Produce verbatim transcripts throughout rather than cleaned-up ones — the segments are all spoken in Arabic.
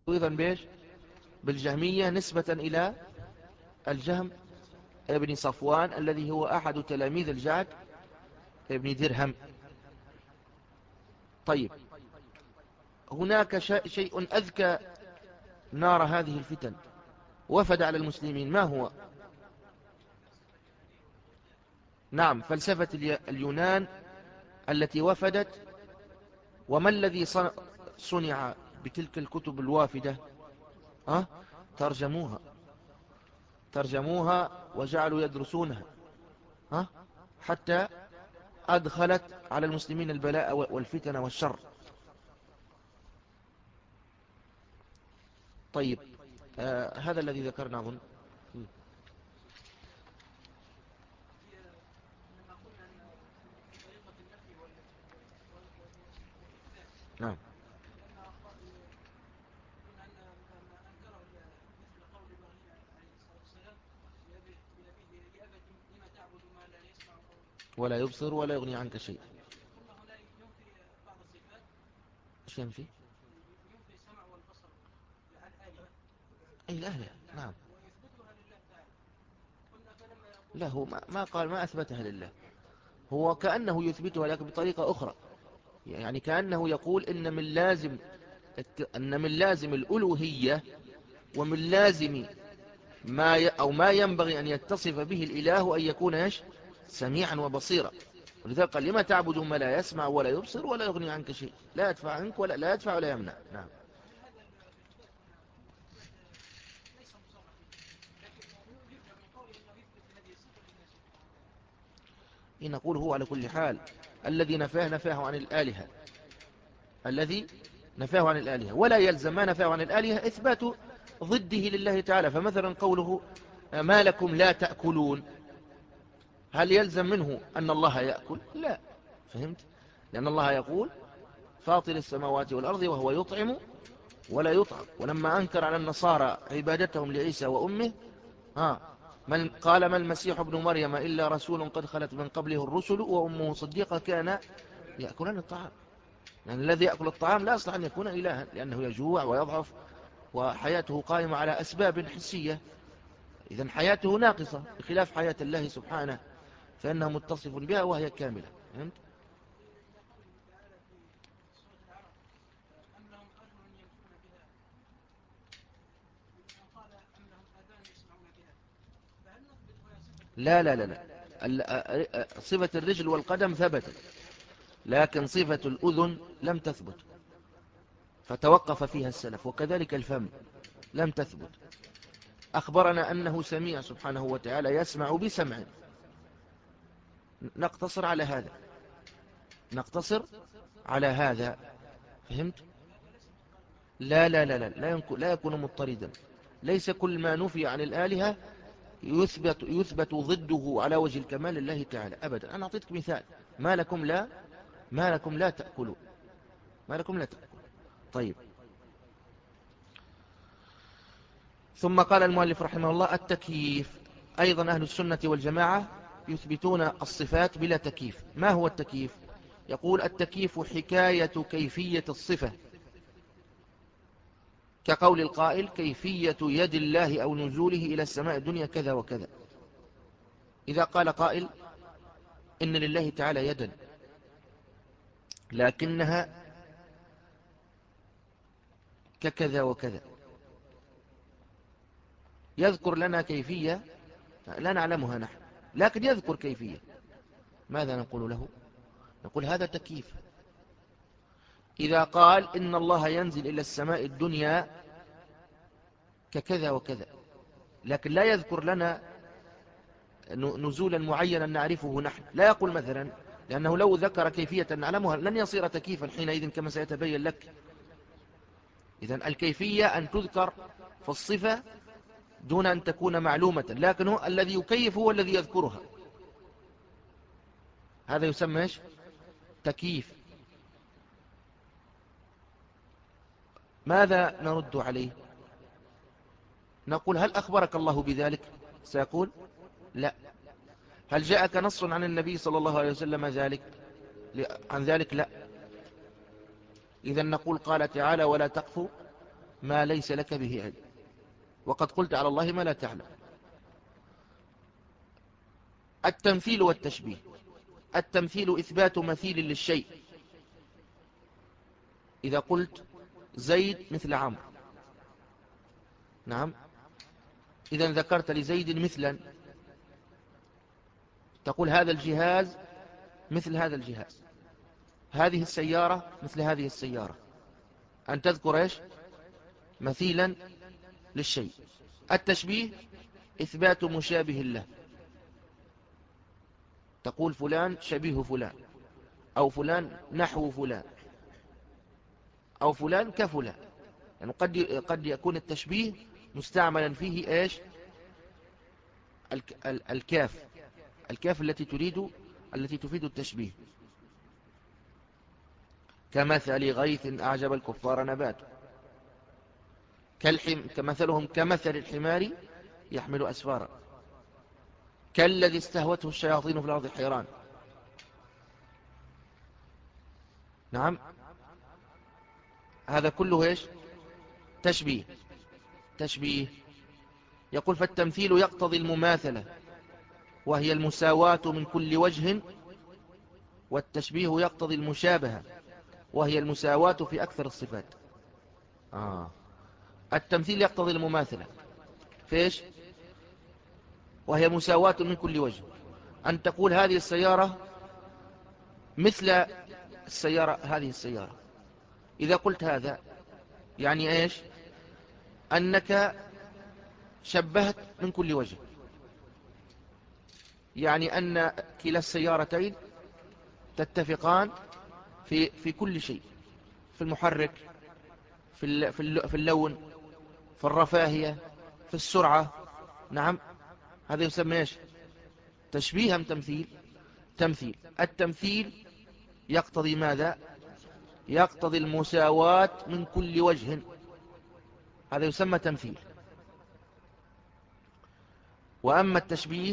أيضا بإيش؟ بالجهمية نسبة إلى الجهم ابن صفوان الذي هو أحد تلاميذ الجعد ابن درهم. طيب، هناك شيء أذكى نار هذه الفتن وفد على المسلمين، ما هو؟ نعم، فلسفة اليونان التي وفدت. وما الذي صنع بتلك الكتب الوافدة؟ أه؟ ترجموها ترجموها وجعلوا يدرسونها، أه؟ حتى أدخلت على المسلمين البلاء والفتن والشر. طيب، آه هذا الذي ذكرنا أظن. نعم. ولا يبصر ولا يغني عنك شيء. ايش ينفي؟ اي الآلهة، نعم. لا، هو ما ما قال ما أثبتها لله، هو كأنه يثبتها لكن بطريقة أخرى. يعني كأنه يقول إن من لازم أن من لازم الألوهية ومن لازم ما ي... أو ما ينبغي أن يتصف به الإله أن يكون إيش؟ سميعا وبصيرا. ولذلك قال لما تعبد ما لا يسمع ولا يبصر ولا يغني عنك شيء، لا يدفع عنك ولا لا يدفع ولا يمنع. نعم. إن نقول هو على كل حال الذي نفاه نفاه عن الآلهة، الذي نفاه عن الآلهة، ولا يلزم ما نفاه عن الآلهة إثبات ضده لله تعالى. فمثلا قوله ما لكم لا تأكلون، هل يلزم منه أن الله يأكل؟ لا. فهمت؟ لأن الله يقول فاطر السماوات والأرض وهو يطعم ولا يطعم. ولما أنكر على النصارى عبادتهم لعيسى وأمه، ها من قال ما المسيح ابن مريم إلا رسول قد خلت من قبله الرسل وأمه صديقة كان يأكلان الطعام. يعني الذي يأكل الطعام لا يصلح أن يكون إلها، لأنه يجوع ويضعف وحياته قائمة على أسباب حسية. إذن حياته ناقصة بخلاف حياة الله سبحانه، فإنه متصف بها وهي كاملة. فهمت؟ لا لا لا لا، صفة الرجل والقدم ثبتت، لكن صفة الأذن لم تثبت، فتوقف فيها السلف. وكذلك الفم لم تثبت. أخبرنا أنه سميع سبحانه وتعالى، يسمع بسمع. نقتصر على هذا، نقتصر على هذا. فهمت؟ لا لا لا لا لا, لا يكون مضطردا. ليس كل ما نفي عن الآلهة يثبت, يثبت ضده على وجه الكمال لله تعالى أبدا. أنا أعطيتك مثال، ما لكم لا ما لكم لا تأكلون، ما لكم لا تأكلون. طيب، ثم قال المؤلف رحمه الله التكييف. أيضا أهل السنة والجماعة يثبتون الصفات بلا تكييف. ما هو التكييف؟ يقول التكييف حكاية كيفية الصفة، كقول القائل كيفية يد الله أو نزوله إلى السماء الدنيا كذا وكذا. إذا قال قائل إن لله تعالى يدا لكنها ككذا وكذا، يذكر لنا كيفية لا نعلمها نحن، لكن يذكر كيفية، ماذا نقول له؟ نقول هذا تكييف. إذا قال إن الله ينزل إلى السماء الدنيا ككذا وكذا، لكن لا يذكر لنا نزولا معينا نعرفه نحن، لا يقول مثلا، لأنه لو ذكر كيفية نعلمها لن يصير تكييفا حينئذ كما سيتبين لك. إذن الكيفية أن تذكر في الصفة دون أن تكون معلومة، لكن هو الذي يكيف هو الذي يذكرها، هذا يسمى إيش؟ تكييف. ماذا نرد عليه؟ نقول هل أخبرك الله بذلك؟ سيقول لا. هل جاءك نص عن النبي صلى الله عليه وسلم ذلك عن ذلك؟ لا. إذن نقول قال تعالى ولا تقف ما ليس لك به علم، وقد قلت على الله ما لا تعلم. التمثيل والتشبيه. التمثيل إثبات مثيل للشيء. إذا قلت زيد مثل عمرو، نعم، إذا ذكرت لزيد مثلا، تقول هذا الجهاز مثل هذا الجهاز، هذه السيارة مثل هذه السيارة، أن تذكر إيش؟ مثيلا للشيء. التشبيه إثبات مشابه له، تقول فلان شبيه فلان، أو فلان نحو فلان، أو فلان كفلان. يعني قد قد يكون التشبيه مستعملا فيه إيش؟ الكاف، الكاف التي تريد التي تفيد التشبيه. كمثل غيث أعجب الكفار نباته، كالحم كمثلهم كمثل الحمار يحمل أسفارا، كالذي استهوته الشياطين في الأرض حيران. نعم، هذا كله إيش؟ تشبيه. تشبيه. يقول فالتمثيل يقتضي المماثلة وهي المساواة من كل وجه، والتشبيه يقتضي المشابهة وهي المساواة في أكثر الصفات. آه. التمثيل يقتضي المماثلة فيش؟ وهي مساواة من كل وجه، أن تقول هذه السيارة مثل السيارة هذه السيارة. إذا قلت هذا يعني إيش؟ أنك شبهت من كل وجه، يعني أن كلا السيارتين تتفقان في في كل شيء، في المحرك، في في اللون، في الرفاهية، في السرعة. نعم، هذا يسمى إيش؟ تشبيه أم تمثيل؟ تمثيل. التمثيل يقتضي ماذا؟ يقتضي المساواة من كل وجه، هذا يسمى تمثيل. وأما التشبيه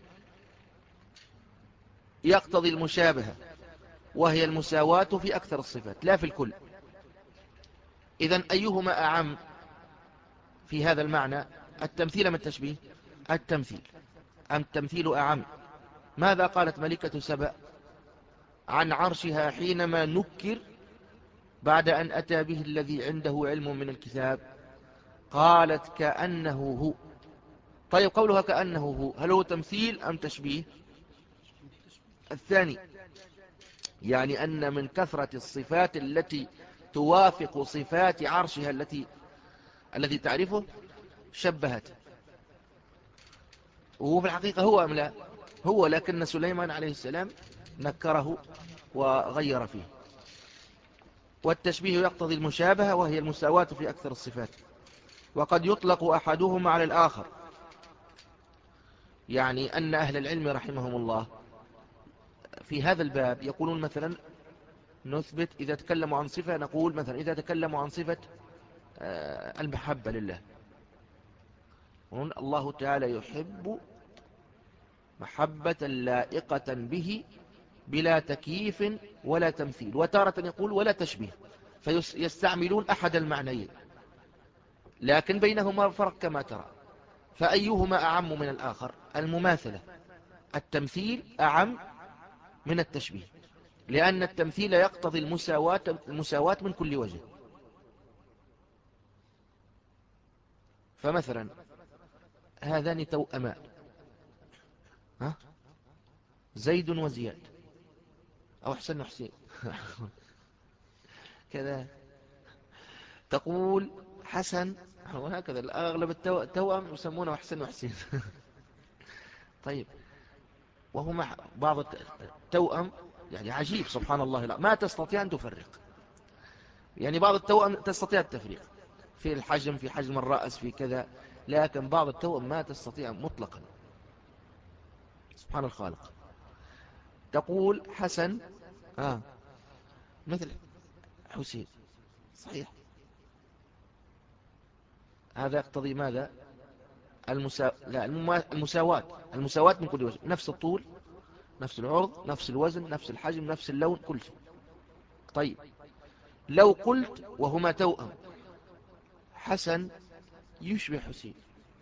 يقتضي المشابهة وهي المساواة في أكثر الصفات لا في الكل. إذن أيهما أعم في هذا المعنى؟ التمثيل أم التشبيه؟ التمثيل. أم التمثيل أعم؟ ماذا قالت ملكة سبأ عن عرشها حينما نكر بعد أن أتى به الذي عنده علم من الكتاب؟ قالت كأنه هو. طيب قولها كأنه هو، هل هو تمثيل أم تشبيه؟ الثاني، يعني أن من كثرة الصفات التي توافق صفات عرشها التي الذي تعرفه شبهت. وهو في الحقيقة هو أم لا؟ هو، لكن سليمان عليه السلام نكره وغير فيه. والتشبيه يقتضي المشابهة وهي المساواة في أكثر الصفات، وقد يطلق أحدهما على الآخر. يعني أن أهل العلم رحمهم الله في هذا الباب يقولون مثلا نثبت إذا تكلموا عن صفة، نقول مثلا إذا تكلموا عن صفة المحبة لله، الله تعالى يحب محبة لائقة به بلا تكييف ولا تمثيل. وتارة يقول ولا تشبيه، فيستعملون أحد المعنيين، لكن بينهما فرق كما ترى. فأيهما أعم من الآخر؟ المماثلة. التمثيل أعم من التشبيه، لأن التمثيل يقتضي المساواة, المساواة من كل وجه. فمثلا هذان توأمان، ها؟ زيد وزياد، أو حسن وحسين كذا. تقول حسن، وهكذا الأغلب التوأم يسمونه حسن وحسين طيب، وهما بعض التوأم يعني عجيب سبحان الله، لا ما تستطيع أن تفرق. يعني بعض التوأم تستطيع التفريق في الحجم، في حجم الرأس، في كذا، لكن بعض التوأم ما تستطيع مطلقا. سبحان الخالق. تقول حسن آه مثل حسين، صحيح. هذا يقتضي ماذا؟ المسا... لا الم... المساواة. المساواة من كل وجه، نفس الطول، نفس العرض، نفس الوزن، نفس الحجم، نفس اللون، كل شيء. طيب لو قلت وهما توأم حسن يشبه حسين؟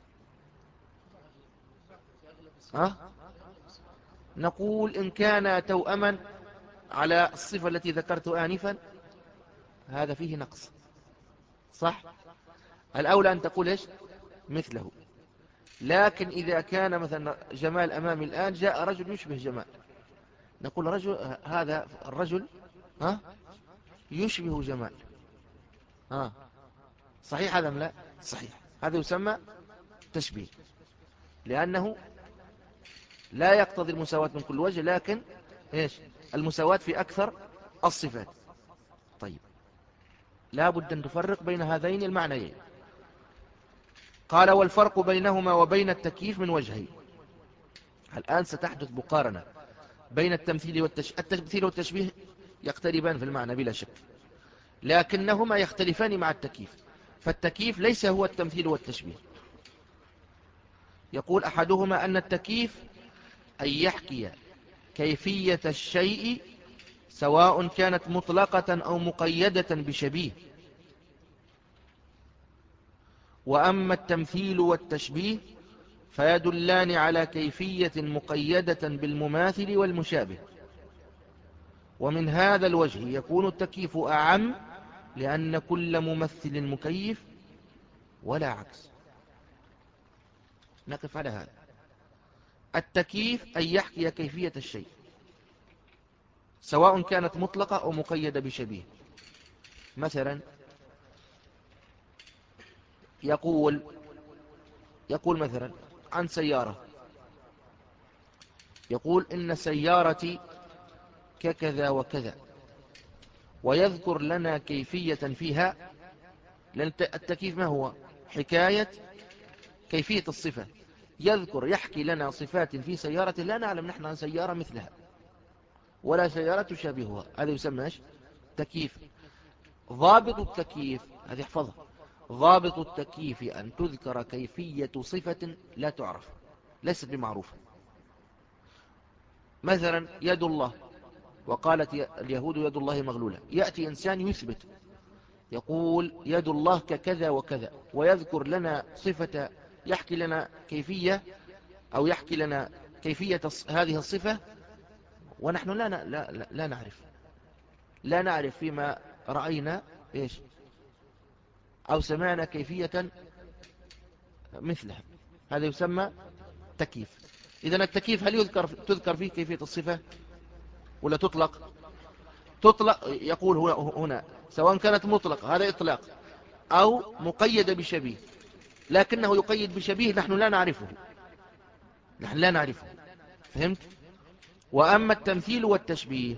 ها؟ نقول إن كان توأما على الصفة التي ذكرت آنفا هذا فيه نقص، صح؟ الأولى أن تقول إيش؟ مثله. لكن إذا كان مثلا جمال أمامي الآن، جاء رجل يشبه جمال، نقول رجل هذا الرجل ها يشبه جمال. ها صحيح هذا أم لا؟ صحيح، هذا يسمى تشبيه، لأنه لا يقتضي المساواة من كل وجه، لكن إيش؟ المساواة في أكثر الصفات. طيب، لا بد أن تفرق بين هذين المعنيين. قال والفرق بينهما وبين التكييف من وجهين. الآن ستحدث مقارنة بين التمثيل والتشبيه. التمثيل والتشبيه يقتربان في المعنى بلا شك، لكنهما يختلفان مع التكييف. فالتكييف ليس هو التمثيل والتشبيه. يقول أحدهما أن التكييف أن يحكي كيفية الشيء سواء كانت مطلقة أو مقيدة بشبيه. وأما التمثيل والتشبيه فيدلان على كيفية مقيدة بالمماثل والمشابه. ومن هذا الوجه يكون التكييف أعم، لأن كل ممثل مكيف ولا عكس. نقف على هذا. التكييف أن يحكي كيفية الشيء سواء كانت مطلقة أو مقيدة بشبيه. مثلا يقول يقول مثلا عن سيارة، يقول إن سيارتي ككذا وكذا، ويذكر لنا كيفية فيها. لأن التكييف ما هو؟ حكاية كيفية الصفة. يذكر يحكي لنا صفات في سيارة لا نعلم نحن عن سيارة مثلها ولا سيارة تشابهها. هذا يسمى ايش؟ تكييف. ضابط التكييف هذه احفظها: ضابط التكييف أن تذكر كيفية صفة لا تعرف، ليست بمعروفة. مثلا يد الله، وقالت اليهود يد الله مغلولة. يأتي إنسان يثبت، يقول يد الله ككذا وكذا، ويذكر لنا صفة، يحكي لنا كيفية أو يحكي لنا كيفية هذه الصفة، ونحن لا, لا, لا, لا نعرف لا نعرف فيما رأينا إيش أو سمعنا كيفية مثلها. هذا يسمى تكييف. إذن التكييف هل يذكر تذكر فيه كيفية الصفة ولا تطلق؟ تطلق. يقول هنا سواء كانت مطلقة، هذا إطلاق، أو مقيدة بشبيه، لكنه يقيد بشبيه نحن لا نعرفه نحن لا نعرفه فهمت؟ وأما التمثيل والتشبيه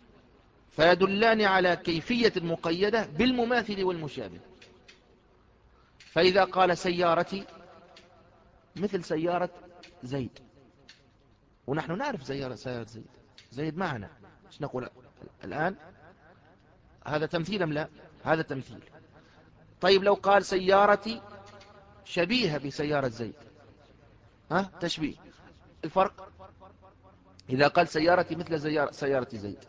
فيدلان على كيفية مقيدة بالمماثل والمشابه. فإذا قال سيارتي مثل سيارة زيد، ونحن نعرف سيارة سيارة زيد زيد معنا، ايش نقول الآن؟ هذا تمثيل أم لا؟ هذا تمثيل. طيب لو قال سيارتي شبيهة بسيارة زيد، ها تشبيه. الفرق إذا قال سيارتي مثل سيارة زيد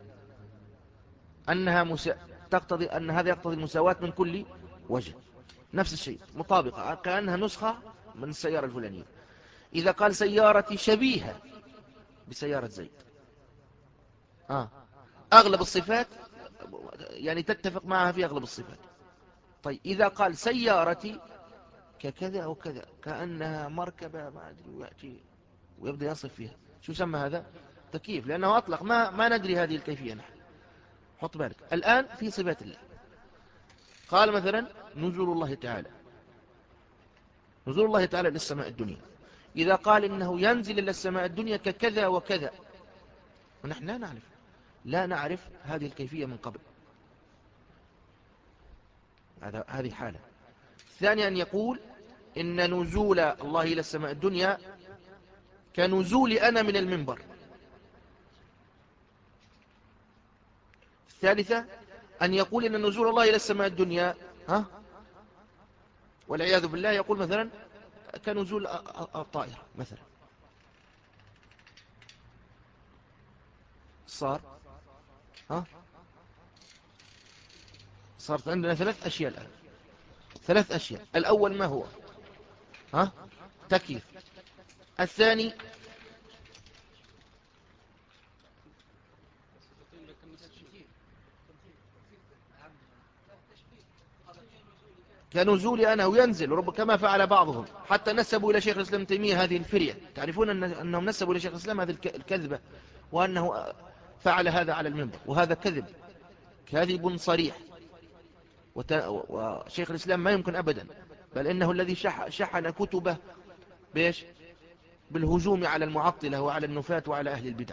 أنها مسا... تقتضي أن هذا يقتضي المساواة من كل وجه، نفس الشيء، مطابقة، كأنها نسخة من السيارة الفلانية. إذا قال سيارتي شبيهة بسيارة زيد، آه. أغلب الصفات يعني تتفق معها في أغلب الصفات. طيب إذا قال سيارتي ككذا أو كذا، كأنها مركبة ما أدري، ويأتي ويبدأ يصف فيها، شو سمى هذا؟ تكييف، لأنه أطلق، ما, ما ندري هذه الكيفية نحن. حط بالك الآن في صفات الله. قال مثلا نزول الله تعالى، نزول الله تعالى للسماء الدنيا. إذا قال إنه ينزل إلى السماء الدنيا ككذا وكذا، ونحن لا نعرف لا نعرف هذه الكيفية من قبل. هذه حالة. ثانيا أن يقول إن نزول الله إلى السماء الدنيا كنزول أنا من المنبر. الثالثة أن يقول إن نزول الله إلى السماء الدنيا ها والعياذ بالله، يقول مثلا كنزول الطائرة مثلا. صار ها صارت عندنا ثلاث أشياء الآن. ثلاث أشياء. الأول ما هو؟ ها؟ تكييف. الثاني كنزول أنا وينزل رب كما فعل بعضهم، حتى نسبوا إلى شيخ الإسلام تيمية هذه الفرية. تعرفون أن أنهم نسبوا إلى شيخ الإسلام هذه الكذبة، وأنه فعل هذا على المنبر، وهذا كذب، كذب صريح. وشيخ الإسلام ما يمكن أبدا، بل إنه الذي شح شحن كتبه بيش بالهجوم على المعطلة وعلى النفاة وعلى أهل البدع.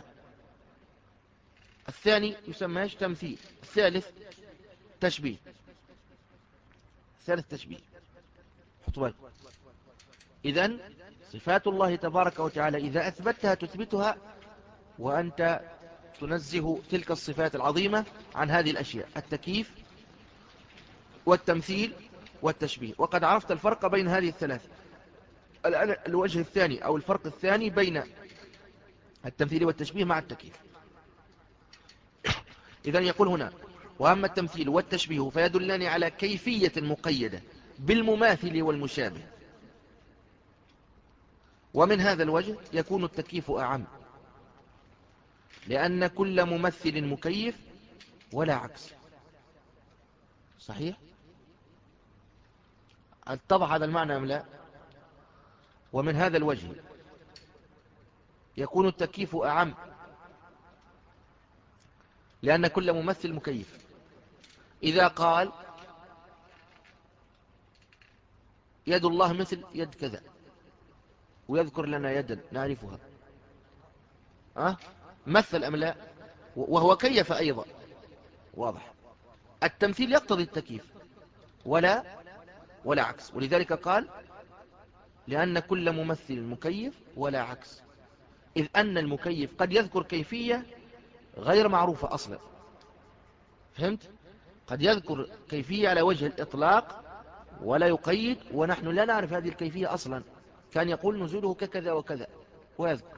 الثاني يسمى تمثيل. الثالث تشبيه. الثالث تشبيه. حطوا بالك. إذن صفات الله تبارك وتعالى إذا أثبتها تثبتها، وأنت تنزه تلك الصفات العظيمة عن هذه الأشياء: التكييف والتمثيل والتشبيه. وقد عرفت الفرق بين هذه الثلاث. الآن الوجه الثاني أو الفرق الثاني بين التمثيل والتشبيه مع التكييف. إذن يقول هنا: وأما التمثيل والتشبيه فيدلان على كيفية مقيدة بالمماثل والمشابه، ومن هذا الوجه يكون التكييف أعم، لأن كل ممثل مكيف ولا عكس. صحيح؟ اتضح هذا المعنى أم لا؟ ومن هذا الوجه يكون التكييف أعم، لأن كل ممثل مكيف. إذا قال يد الله مثل يد كذا، ويذكر لنا يدا نعرفها، أه؟ مثل أم لا؟ وهو كيف أيضا. واضح. التمثيل يقتضي التكييف ولا ولا عكس، ولذلك قال: لأن كل ممثل مكيف ولا عكس، إذ أن المكيف قد يذكر كيفية غير معروفة أصلا. فهمت؟ قد يذكر كيفية على وجه الإطلاق ولا يقيد، ونحن لا نعرف هذه الكيفية أصلا. كان يقول نزوله ككذا وكذا ويذكر.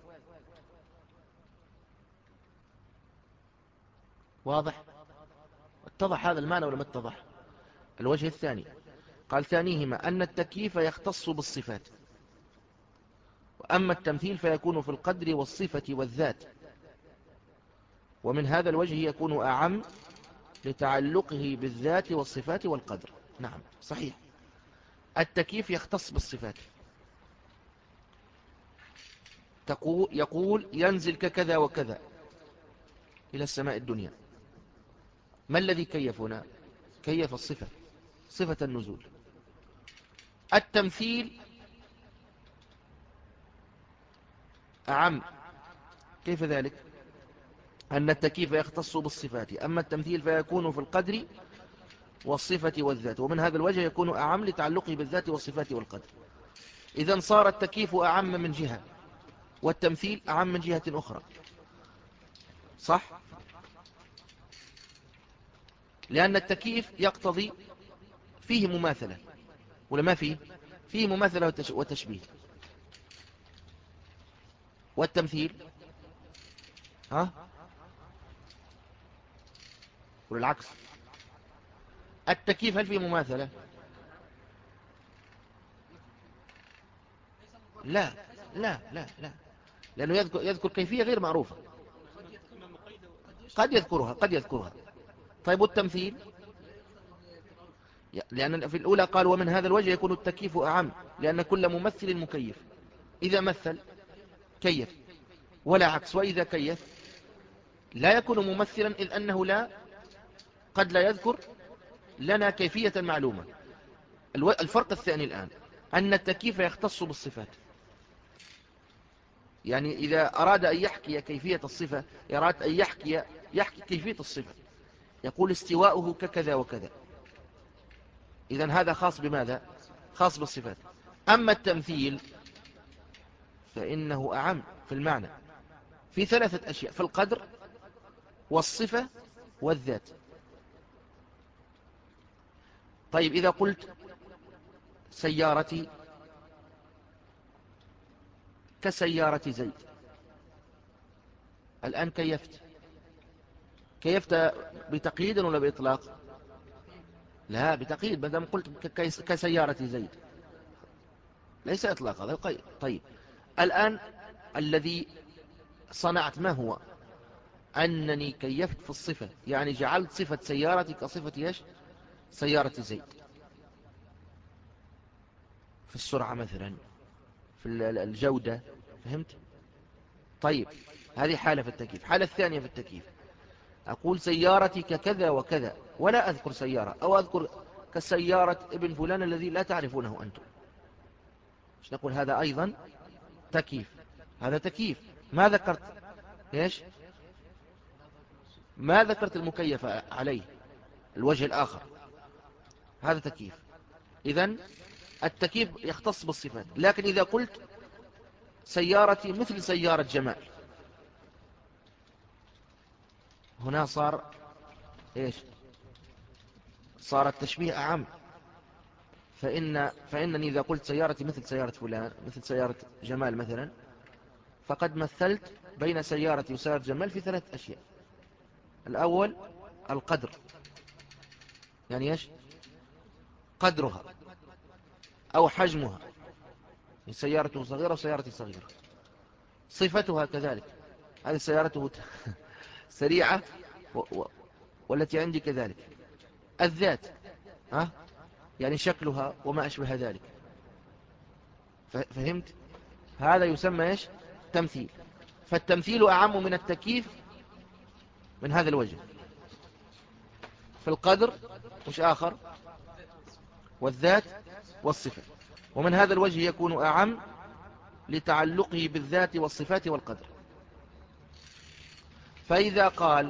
واضح؟ اتضح هذا المعنى ولا ما اتضح؟ الوجه الثاني قال: ثانيهما أن التكييف يختص بالصفات، وأما التمثيل فيكون في القدر والصفة والذات، ومن هذا الوجه يكون أعم لتعلقه بالذات والصفات والقدر. نعم صحيح، التكييف يختص بالصفات. يقول ينزل ككذا وكذا إلى السماء الدنيا. ما الذي كيف هنا؟ كيف الصفة، صفة النزول. التمثيل أعم. كيف ذلك؟ أن التكييف يختص بالصفات، أما التمثيل فيكون في القدر والصفة والذات، ومن هذا الوجه يكون أعم لتعلقه بالذات والصفات والقدر. إذن صار التكييف أعم من جهة، والتمثيل أعم من جهة أخرى. صح؟ لأن التكييف يقتضي فيه مماثلة، ولا ما فيه؟ فيه مماثلة وتشبيه. والتمثيل ها؟ والعكس. التكييف هل فيه مماثلة؟ لا لا لا لا، لأنه يذكر, يذكر كيفية غير معروفة. قد يذكرها قد يذكرها. طيب والتمثيل؟ لأن في الأولى قال: ومن هذا الوجه يكون التكييف أعم، لأن كل ممثل مكيف. إذا مثل كيف ولا عكس، وإذا كيف لا يكون ممثلا، إذ أنه لا قد لا يذكر لنا كيفية معلومة. الفرق الثاني الآن أن التكييف يختص بالصفات، يعني إذا أراد أن يحكي كيفية الصفة، يراد أن يحكي يحكي كيفية الصفة، يقول استواؤه ككذا وكذا. إذن هذا خاص بماذا؟ خاص بالصفات. أما التمثيل فإنه أعم في المعنى، في ثلاثة أشياء: في القدر والصفة والذات. طيب إذا قلت سيارتي كسيارة زيد، الآن كيفت كيفت بتقييد ولا بإطلاق؟ لا بتقييد، ما دام قلت ك- كيس- كسيارة زيد ليس إطلاق هذا القيد. طيب الآن الذي صنعت ما هو؟ أنني كيفت في الصفة، يعني جعلت صفة سيارتي كصفة إيش؟ سيارة زيد، في السرعة مثلا، في ال- الجودة. فهمت؟ طيب هذه حالة في التكييف. حالة الثانية في التكييف، أقول سيارتي ككذا وكذا ولا أذكر سيارة، أو أذكر كسيارة ابن فلان الذي لا تعرفونه أنتم، مش نقول هذا أيضا تكييف؟ هذا تكييف. ما ذكرت إيش؟ ما ذكرت المكيف عليه، الوجه الآخر، هذا تكييف. إذن التكييف يختص بالصفات. لكن إذا قلت سيارتي مثل سيارة جمال، هنا صار إيش؟ صار التشبيه أعم. فإن فإنني إذا قلت سيارتي مثل سيارة فلان، مثل سيارة جمال مثلا، فقد مثلت بين سيارتي وسيارة جمال في ثلاث أشياء. الأول القدر، يعني إيش؟ قدرها أو حجمها، سيارته صغيرة وسيارتي صغيرة. صفتها كذلك، هذه سيارته سريعة و... و... والتي عندي كذلك. الذات، ها؟ يعني شكلها وما أشبه ذلك. فهمت؟ هذا يسمى إيش؟ تمثيل. فالتمثيل أعم من التكييف من هذا الوجه. في القدر مش آخر، والذات والصفة. ومن هذا الوجه يكون أعم لتعلقه بالذات والصفات والقدر. فإذا قال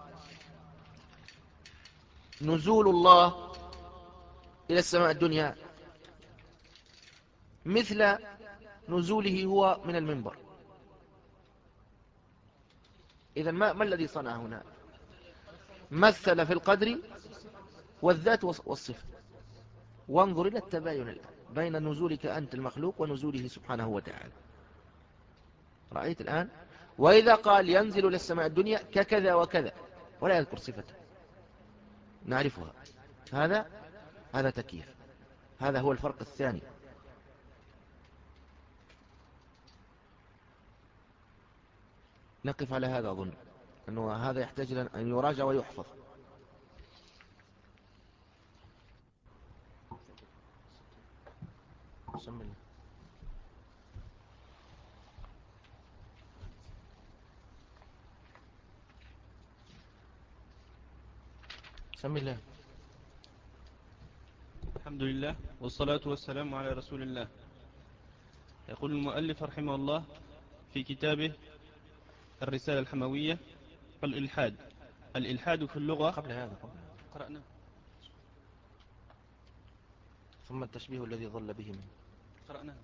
نزول الله إلى السماء الدنيا مثل نزوله هو من المنبر، إذن ما, ما الذي صنع هنا؟ مثل في القدر والذات والصفة. وانظر إلى التباين الآن بين نزولك أنت المخلوق ونزوله سبحانه وتعالى. رأيت الآن؟ وإذا قال ينزل إلى السماء الدنيا ككذا وكذا ولا يذكر صفته نعرفها، هذا هذا تكييف. هذا هو الفرق الثاني. نقف على هذا. أظن أنه هذا يحتاج أن يراجع ويحفظ. بسم الله. بسم الله. الحمد لله والصلاة والسلام على رسول الله. يقول المؤلف رحمه الله في كتابه الرسالة الحموية: الإلحاد. الإلحاد في اللغة قبل هذا قبل هذا قرأنا ثم التشبيه الذي ظل به منه قرأنا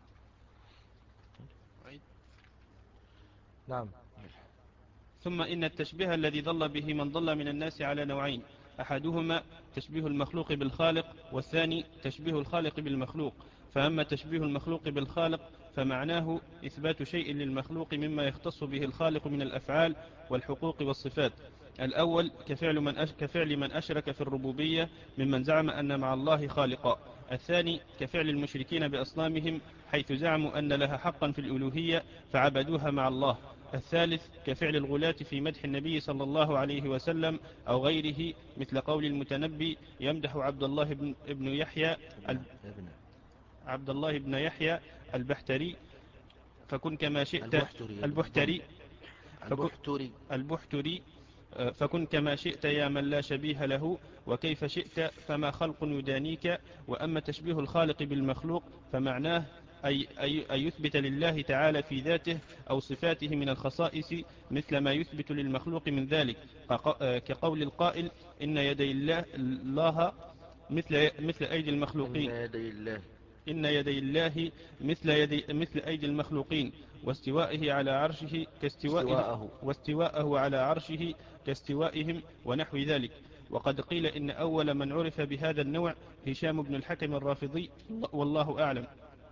عيد. نعم. ثم إن التشبيه الذي ضل به من ضل من الناس على نوعين: أحدهما تشبيه المخلوق بالخالق، والثاني تشبيه الخالق بالمخلوق. فأما تشبيه المخلوق بالخالق فمعناه إثبات شيء للمخلوق مما يختص به الخالق من الأفعال والحقوق والصفات. الأول كفعل من, أش... كفعل من أشرك في الربوبية ممن زعم أن مع الله خالقا. الثاني كفعل المشركين بأصنامهم حيث زعموا أن لها حقا في الألوهية فعبدوها مع الله. الثالث كفعل الغلاة في مدح النبي صلى الله عليه وسلم أو غيره، مثل قول المتنبي يمدح عبد الله بن, ابن يحيى عبد الله بن يحيى البحتري فكن كما شئت البحتري البحتري فكن, البحتري البحتري فكن كما شئت يا من لا شبيه له، وكيف شئت فما خلق يدانيك. وأما تشبيه الخالق بالمخلوق فمعناه أي, أي, أي يثبت لله تعالى في ذاته أو صفاته من الخصائص مثل ما يثبت للمخلوق من ذلك، كقول القائل إن يدي الله, الله مثل, مثل أيدي المخلوقين إن يدي الله إن يدي الله مثل, يدي مثل أيدي المخلوقين، واستوائه على عرشه كاستوائه استواءه. واستواءه على عرشه كاستوائهم ونحو ذلك. وقد قيل إن أول من عرف بهذا النوع هشام بن الحكم الرافضي، والله أعلم.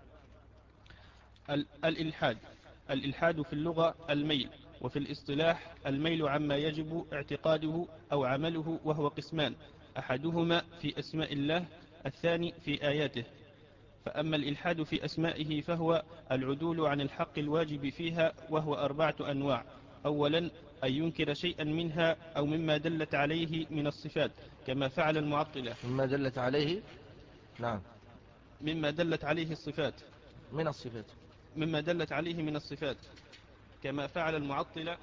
الإلحاد. الإلحاد في اللغة الميل، وفي الاصطلاح الميل عما يجب اعتقاده أو عمله، وهو قسمان: أحدهما في أسماء الله، الثاني في آياته. فأما الإلحاد في أسمائه فهو العدول عن الحق الواجب فيها، وهو أربعة أنواع. أولا أن ينكر شيئا منها أو مما دلت عليه من الصفات كما فعل المعطلة. مما دلت عليه، نعم، مما دلت عليه الصفات من الصفات مما دلت عليه من الصفات كما فعل المعطلة.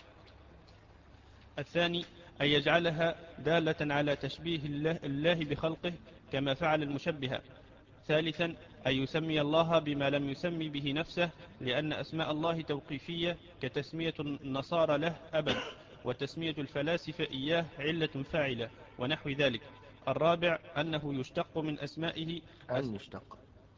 الثاني أن يجعلها دالة على تشبيه الله, الله بخلقه كما فعل المشبهة. ثالثا أن يسمي الله بما لم يسمي به نفسه، لأن أسماء الله توقيفية كتسمية النصارى له أبد، وتسمية الفلاسفة إياه علة فاعلة ونحو ذلك. الرابع أنه يشتق من أسمائه أن يشتق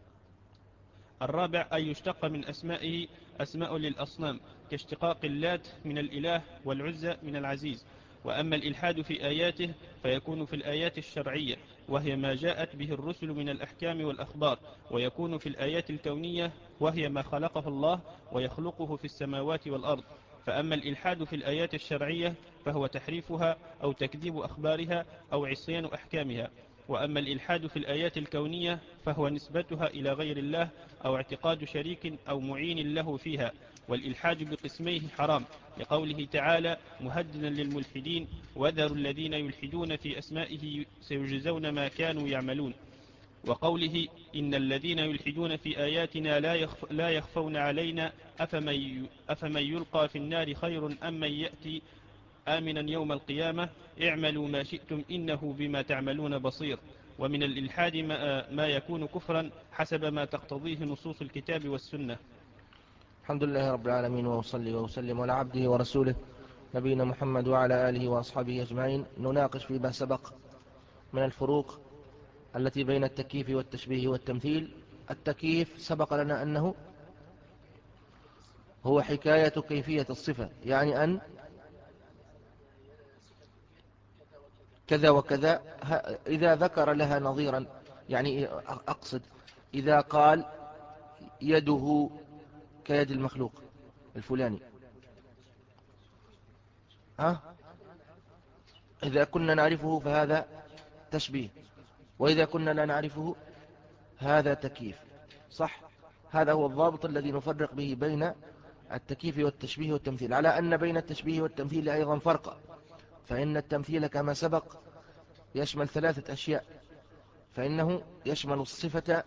الرابع أن يشتق من أسمائه أسماء للأصنام كاشتقاق اللات من الإله والعزى من العزيز. وأما الإلحاد في آياته فيكون في الآيات الشرعية، وهي ما جاءت به الرسل من الأحكام والأخبار، ويكون في الآيات الكونية، وهي ما خلقه الله ويخلقه في السماوات والأرض. فأما الإلحاد في الآيات الشرعية فهو تحريفها أو تكذيب أخبارها أو عصيان أحكامها. وأما الإلحاد في الآيات الكونية فهو نسبتها إلى غير الله أو اعتقاد شريك أو معين له فيها. والإلحاد بقسميه حرام، لقوله تعالى مهددا للملحدين وذروا الذين يلحدون في أسمائه سيجزون ما كانوا يعملون. وقوله إن الذين يلحدون في آياتنا لا, يخف لا يخفون علينا أفمن, أفمن يلقى في النار خير أم من يأتي آمنا يوم القيامة اعملوا ما شئتم إنه بما تعملون بصير. ومن الإلحاد ما, ما يكون كفرا حسب ما تقتضيه نصوص الكتاب والسنة. الحمد لله رب العالمين، وأصلي وأسلم على عبده ورسوله نبينا محمد وعلى آله وأصحابه أجمعين. نناقش فيما سبق من الفروق التي بين التكييف والتشبيه والتمثيل. التكييف سبق لنا أنه هو حكاية كيفية الصفة، يعني أن كذا وكذا إذا ذكر لها نظيرا، يعني أقصد إذا قال يده كيد المخلوق الفلاني، ها إذا كنا نعرفه فهذا تشبيه، وإذا كنا لا نعرفه هذا تكييف. صح؟ هذا هو الضابط الذي نفرق به بين التكييف والتشبيه والتمثيل، على أن بين التشبيه والتمثيل أيضا فرقا. فإن التمثيل كما سبق يشمل ثلاثة أشياء، فإنه يشمل الصفة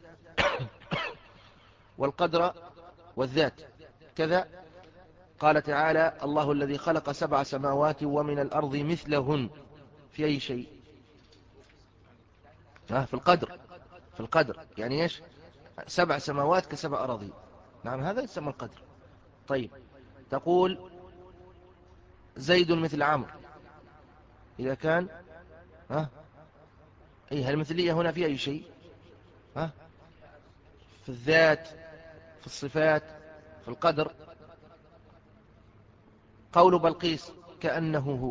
والقدر والذات. كذا قال تعالى الله الذي خلق سبع سماوات ومن الأرض مثلهن في أي شيء؟ في القدر. في القدر يعني إيش؟ سبع سماوات كسبع أراضي، نعم هذا يسمى القدر. طيب تقول زيد مثل عمرو، إذا كان ها أي المثلية هنا في أي شيء؟ ها في الذات، في الصفات، في القدر. قول بلقيس كأنه هو،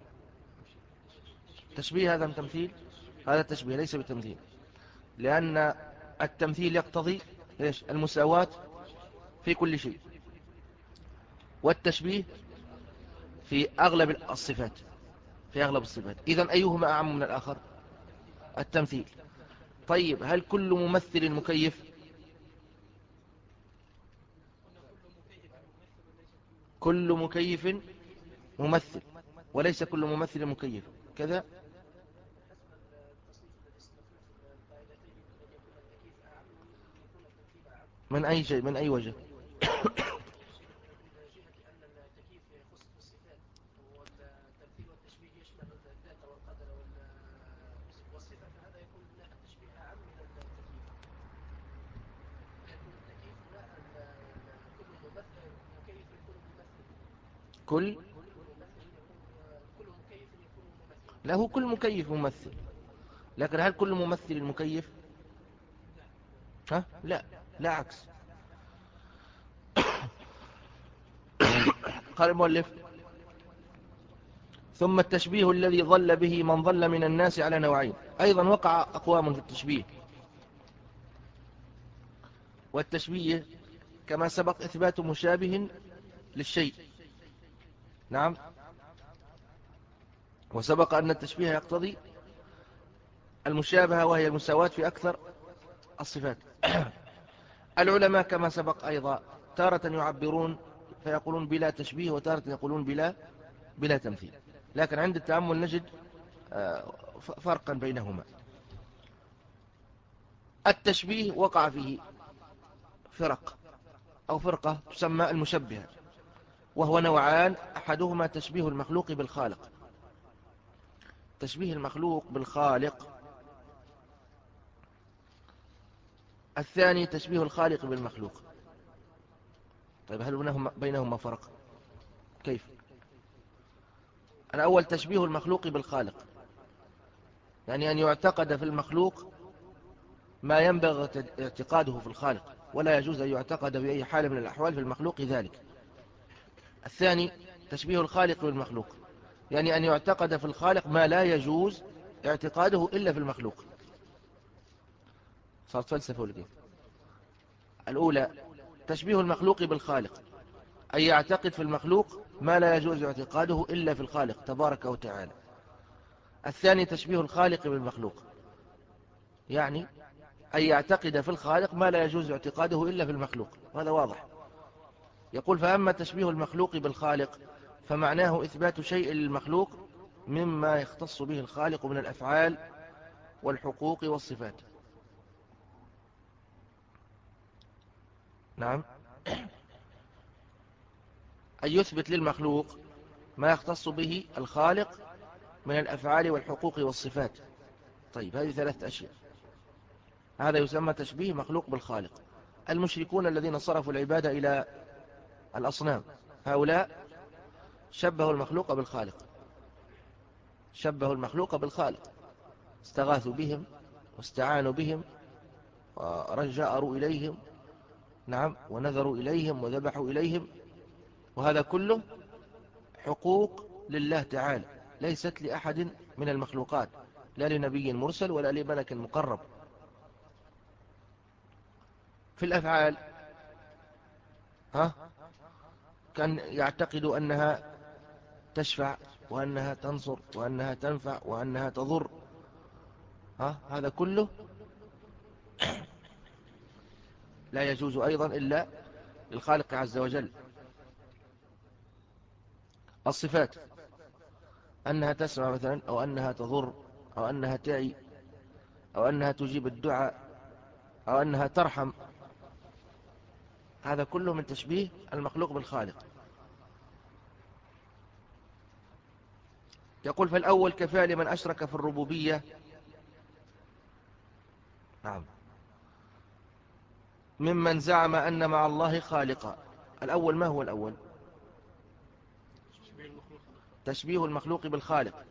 تشبيه هذا تمثيل؟ هذا تشبيه ليس بتمثيل، لأن التمثيل يقتضي إيش؟ المساواة في كل شيء، والتشبيه في أغلب الصفات، في أغلب الصفات. إذن أيهما أعم من الآخر؟ التمثيل. طيب هل كل ممثل مكيف؟ كل مكيف ممثل، وليس كل ممثل مكيف كذا. من أي شيء، من أي وجه؟ كل له كل مكيف ممثل، لكن هل كل ممثل مكيف؟ ها؟ لا، لا عكس. قال المؤلف ثم التشبيه الذي ضل به من ضل من الناس على نوعين. أيضا وقع أقوام في التشبيه، والتشبيه كما سبق إثبات مشابه للشيء، نعم، وسبق أن التشبيه يقتضي المشابهة وهي المساواة في أكثر الصفات. العلماء كما سبق أيضا تارة يعبرون فيقولون بلا تشبيه، وتارة يقولون بلا بلا تمثيل، لكن عند التأمل نجد فرقا بينهما. التشبيه وقع فيه فرق أو فرقة تسمى المشبهة، وهو نوعان: أحدهما تشبيه المخلوق بالخالق، تشبيه المخلوق بالخالق. الثاني تشبيه الخالق بالمخلوق. طيب هل بينهما بينهما فرق؟ كيف؟ الأول تشبيه المخلوق بالخالق، يعني أن يعتقد في المخلوق ما ينبغي اعتقاده في الخالق، ولا يجوز أن يعتقد بأي حال من الأحوال في المخلوق ذلك. الثاني تشبيه الخالق بالمخلوق، يعني أن يعتقد في الخالق ما لا يجوز اعتقاده إلا في المخلوق. صارت فلسفة ولا كيف؟ الأولى تشبيه المخلوق بالخالق، أن يعتقد في المخلوق ما لا يجوز اعتقاده إلا في الخالق تبارك وتعالى. الثاني تشبيه الخالق بالمخلوق، يعني أن يعتقد في الخالق ما لا يجوز اعتقاده إلا في المخلوق. هذا واضح. يقول: فأما تشبيه المخلوق بالخالق فمعناه إثبات شيء للمخلوق مما يختص به الخالق من الأفعال والحقوق والصفات. نعم، أن يثبت للمخلوق ما يختص به الخالق من الأفعال والحقوق والصفات. طيب هذه ثلاثة أشياء، هذا يسمى تشبيه مخلوق بالخالق. المشركون الذين صرفوا العبادة إلى الأصنام، هؤلاء شبهوا المخلوق بالخالق، شبهوا المخلوق بالخالق، استغاثوا بهم واستعانوا بهم ورجعوا إليهم، نعم، ونذروا إليهم وذبحوا إليهم، وهذا كله حقوق لله تعالى، ليست لأحد من المخلوقات، لا لنبي مرسل ولا لملك مقرب. في الأفعال ها كان يعتقد أنها تشفع وأنها تنصر وأنها تنفع وأنها تضر، ها هذا كله لا يجوز أيضا إلا للخالق عز وجل. الصفات أنها تسمع مثلا، أو أنها تضر، أو أنها تعي، أو أنها تجيب الدعاء، أو أنها ترحم، هذا كله من تشبيه المخلوق بالخالق. يقول: فالأول كفعل من أشرك في الربوبية، نعم، ممن زعم أن مع الله خالقا. الأول ما هو الأول؟ تشبيه المخلوق بالخالق.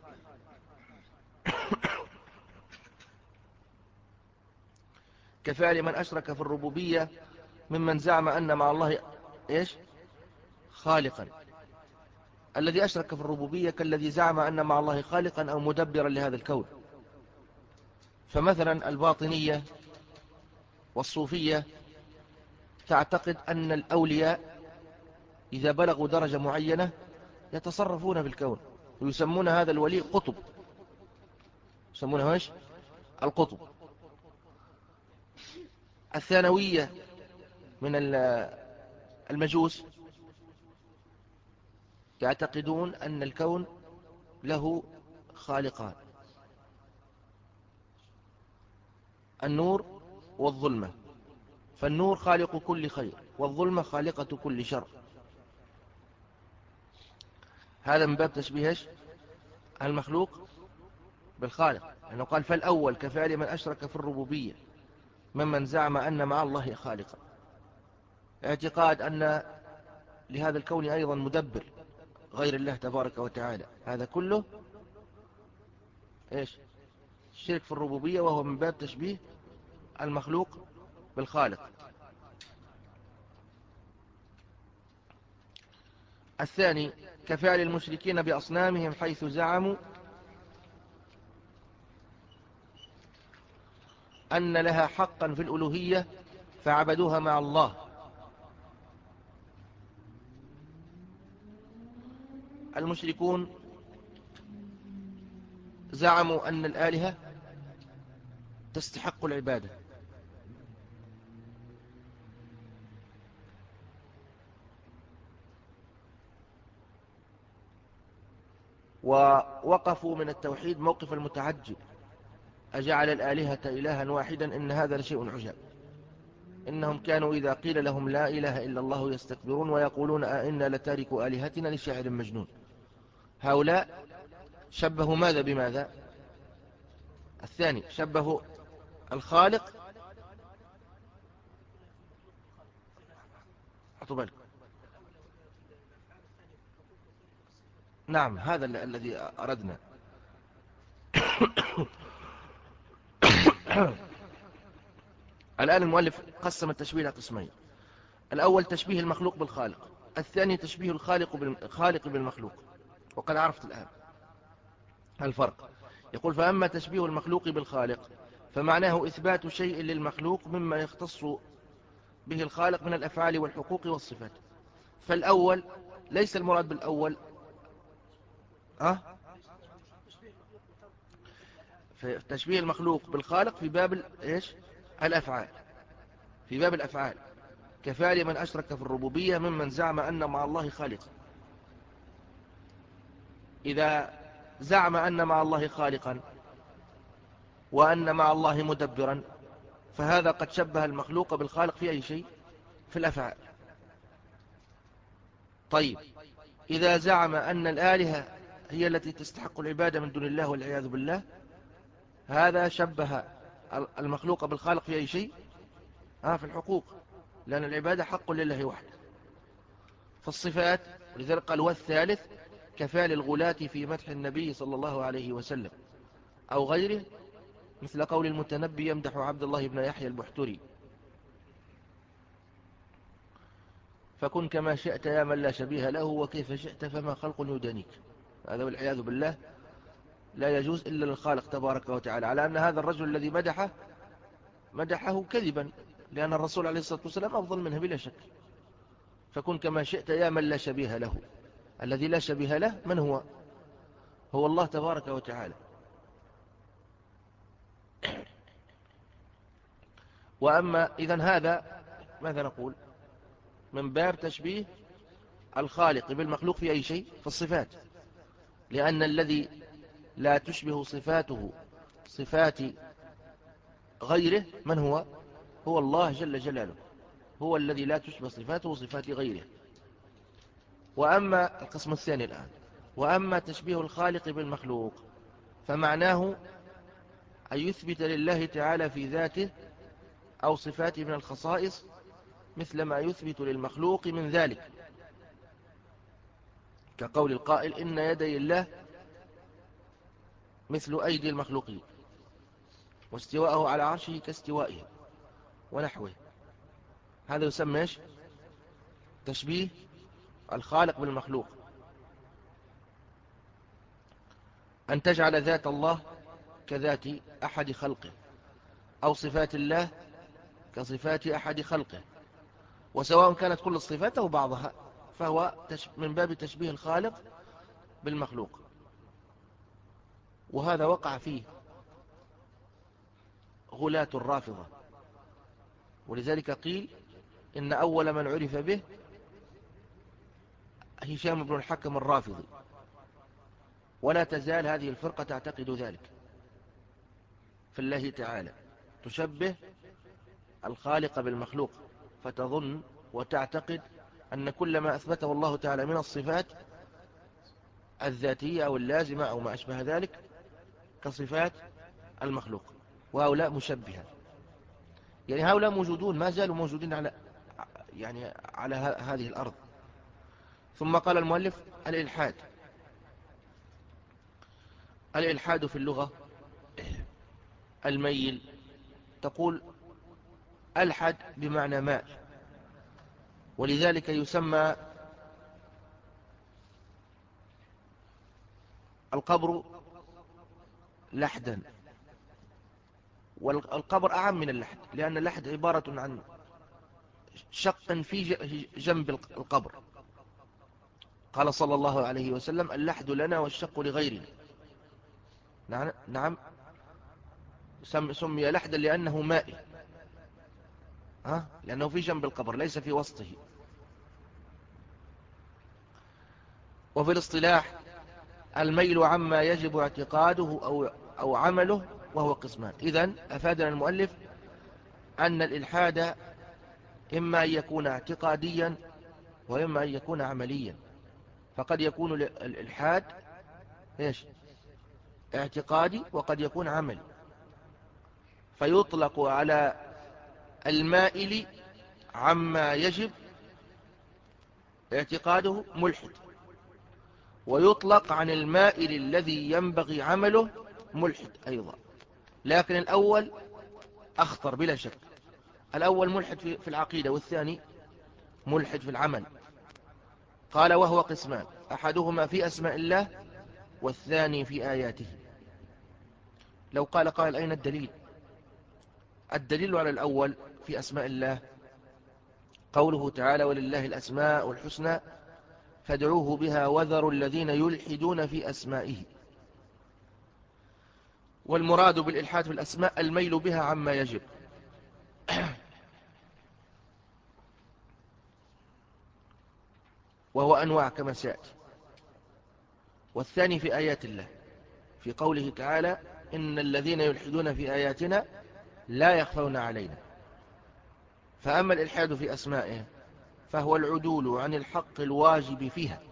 كفعل من أشرك في الربوبية ممن زعم أن مع الله إيش؟ خالقا. الذي أشرك في الربوبية كالذي زعم أن مع الله خالقا أو مدبرا لهذا الكون. فمثلا الباطنية والصوفية تعتقد أن الأولياء إذا بلغوا درجة معينة يتصرفون في الكون، ويسمون هذا الولي قطب، يسمونه ايش؟ القطب. الثانوية من المجوس يعتقدون أن الكون له خالقان: النور والظلمة، فالنور خالق كل خير والظلمة خالقة كل شر. هذا من باب تشبيه المخلوق بالخالق، لأنه قال: فالأول كفعل من أشرك في الربوبية ممن زعم أن مع الله خالقا. اعتقاد أن لهذا الكون أيضا مدبر غير الله تبارك وتعالى، هذا كله إيش؟ الشرك في الربوبية، وهو من باب تشبيه المخلوق بالخالق. الثاني كفعل المشركين بأصنامهم، حيث زعموا أن لها حقا في الألوهية فعبدوها مع الله. المشركون زعموا أن الآلهة تستحق العبادة. ووقفوا من التوحيد موقف المتعجب: أجعل الآلهة إلها واحدا إن هذا لشيء عجاب. إنهم كانوا إذا قيل لهم لا إله إلا الله يستكبرون ويقولون أئنا لتاركوا آلهتنا لشاعر مجنون. هؤلاء شبهوا ماذا بماذا؟ الثاني شبهوا الخالق. أطبالك. نعم، هذا الذي أردنا. الآن المؤلف قسم التشبيه إلى قسمين: الأول تشبيه المخلوق بالخالق، الثاني تشبيه الخالق بالخالق بالمخلوق. وقد عرفت الآن الفرق. يقول: فأما تشبيه المخلوق بالخالق فمعناه إثبات شيء للمخلوق مما يختص به الخالق من الأفعال والحقوق والصفات. فالأول ليس المراد بالأول أه؟ تشبيه المخلوق بالخالق في باب إيش؟ الأفعال، في باب الأفعال، كفعل من أشرك في الربوبية ممن زعم أن مع الله خالقا. إذا زعم أن مع الله خالقا وأن مع الله مدبرا فهذا قد شبه المخلوق بالخالق في أي شيء؟ في الأفعال. طيب، إذا زعم أن الآلهة هي التي تستحق العبادة من دون الله والعياذ بالله، هذا شبه المخلوق بالخالق في أي شيء؟ آه في الحقوق، لأن العبادة حق لله وحده. في الصفات، ولذلك قال: والثالث كفعل الغلاة في مدح النبي صلى الله عليه وسلم أو غيره، مثل قول المتنبي يمدح عبد الله بن يحيى البحتري: فكن كما شئت يا من لا شبيه له، وكيف شئت فما خلق يدانيك. هذا والعياذ بالله لا يجوز إلا للخالق تبارك وتعالى، على أن هذا الرجل الذي مدحه مدحه كذبا، لأن الرسول عليه الصلاة والسلام أفضل منه بلا شك. فكن كما شئت يا من لا شبيه له. الذي لا شبيه له من هو؟ هو الله تبارك وتعالى. وأما إذن هذا ماذا نقول؟ من باب تشبيه الخالق بالمخلوق في أي شيء؟ في الصفات، لأن الذي لا تشبه صفاته صفات غيره من هو؟ هو الله جل جلاله، هو الذي لا تشبه صفاته صفات غيره. وأما القسم الثاني الآن: وأما تشبيه الخالق بالمخلوق فمعناه أن يثبت لله تعالى في ذاته أو صفاته من الخصائص مثل ما يثبت للمخلوق من ذلك، كقول القائل: إن يدي الله مثل أيدي المخلوقين، واستواءه على عرشه كاستوائه، ونحوه. هذا يسمى تشبيه الخالق بالمخلوق. أن تجعل ذات الله كذات أحد خلقه، أو صفات الله كصفات أحد خلقه، وسواء كانت كل الصفات أو بعضها، فهو من باب تشبيه الخالق بالمخلوق. وهذا وقع فيه غلاة الرافضة، ولذلك قيل إن أول من عرف به هشام بن الحكم الرافضي، ولا تزال هذه الفرقة تعتقد ذلك في الله تعالى، تشبه الخالق بالمخلوق، فتظن وتعتقد أن كل ما أثبته الله تعالى من الصفات الذاتية أو اللازمة أو ما أشبه ذلك كصفات المخلوق. وهؤلاء مشبهة، يعني هؤلاء موجودون، ما زالوا موجودين على يعني على هذه الأرض. ثم قال المؤلف: الإلحاد. الإلحاد في اللغة الميل، تقول ألحد بمعنى ماء، ولذلك يسمى القبر لحدا. والقبر أعم من اللحد، لأن اللحد عبارة عن شق في جنب القبر. قال صلى الله عليه وسلم: اللحد لنا والشق لغيرنا. نعم، سمي لحدا لأنه مائل، ها؟ لأنه في جنب القبر ليس في وسطه. وفي الاصطلاح الميل عما يجب اعتقاده أو, أو عمله وهو قسمان. إذن أفادنا المؤلف أن الإلحاد إما أن يكون اعتقاديا وإما أن يكون عمليا. فقد يكون الإلحاد إيش؟ اعتقادي وقد يكون عملي. فيطلق على المائل عما يجب اعتقاده ملحد، ويطلق عن المائل الذي ينبغي عمله ملحد أيضا. لكن الأول أخطر بلا شك، الأول ملحد في العقيدة والثاني ملحد في العمل. قال وهو قسمان، أحدهما في أسماء الله والثاني في آياته. لو قال قائل أين الدليل؟ الدليل على الأول في أسماء الله قوله تعالى ولله الأسماء الحسنى فادعوه بها وذروا الذين يلحدون في أسمائه. والمراد بالإلحاد في الأسماء الميل بها عما يجب. وهو أنواع كما سيأتي. والثاني في آيات الله في قوله تعالى إن الذين يلحدون في آياتنا لا يخفون علينا. فأما الإلحاد في أسمائه فهو العدول عن الحق الواجب فيها،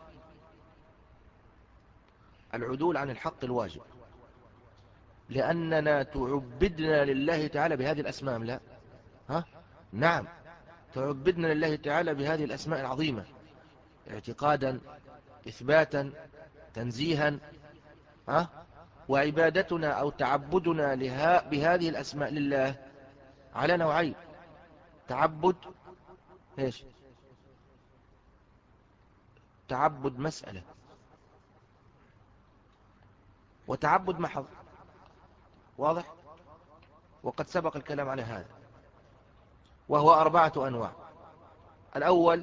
العدول عن الحق الواجب، لأننا تعبدنا لله تعالى بهذه الأسماء. لا ها؟ نعم، تعبدنا لله تعالى بهذه الأسماء العظيمة اعتقادا إثباتا تنزيها، ها؟ وعبادتنا أو تعبدنا لها بهذه الأسماء لله على نوعين: تعبد إيش؟ تعبد مسألة، وتعبد محض. واضح؟ وقد سبق الكلام على هذا. وهو أربعة أنواع. الأول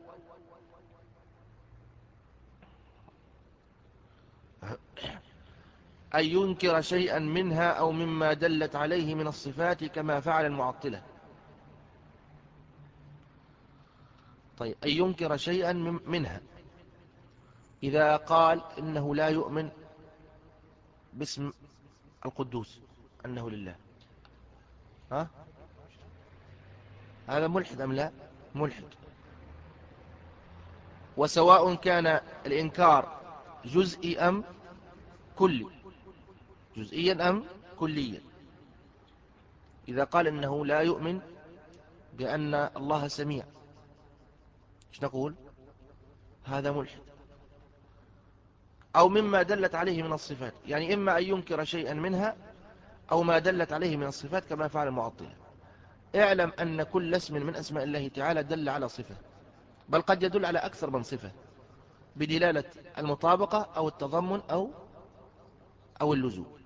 أن ينكر شيئا منها أو مما دلت عليه من الصفات كما فعل المعطلة. طيب، أن ينكر شيئا منها، إذا قال إنه لا يؤمن باسم القدوس أنه لله، ها؟ هذا ملحد أم لا؟ ملحد. وسواء كان الإنكار جزئي أم كلي، جزئيا أم كليا. إذا قال إنه لا يؤمن بأن الله سميع، ايش نقول؟ هذا ملحد. أو مما دلت عليه من الصفات، يعني إما أن ينكر شيئا منها أو ما دلت عليه من الصفات كما فعل المعطلة. اعلم أن كل اسم من أسماء الله تعالى دل على صفة، بل قد يدل على أكثر من صفة بدلالة المطابقة أو التضمن أو أو اللزوم.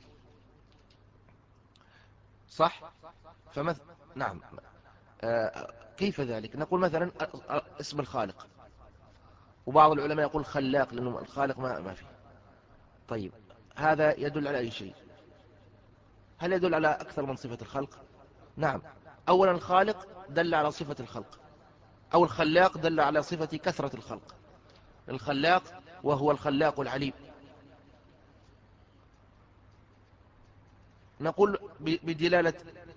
صح؟ فمثل نعم. آه كيف ذلك؟ نقول مثلا اسم الخالق، وبعض العلماء يقول خلاق لأنه الخالق ما ما فيه. طيب، هذا يدل على أي شيء؟ هل يدل على أكثر من صفة الخلق؟ نعم. أولا الخالق دل على صفة الخلق، أو الخلاق دل على صفة كثرة الخلق. الخلاق وهو الخلاق العليم. نقول بدلالة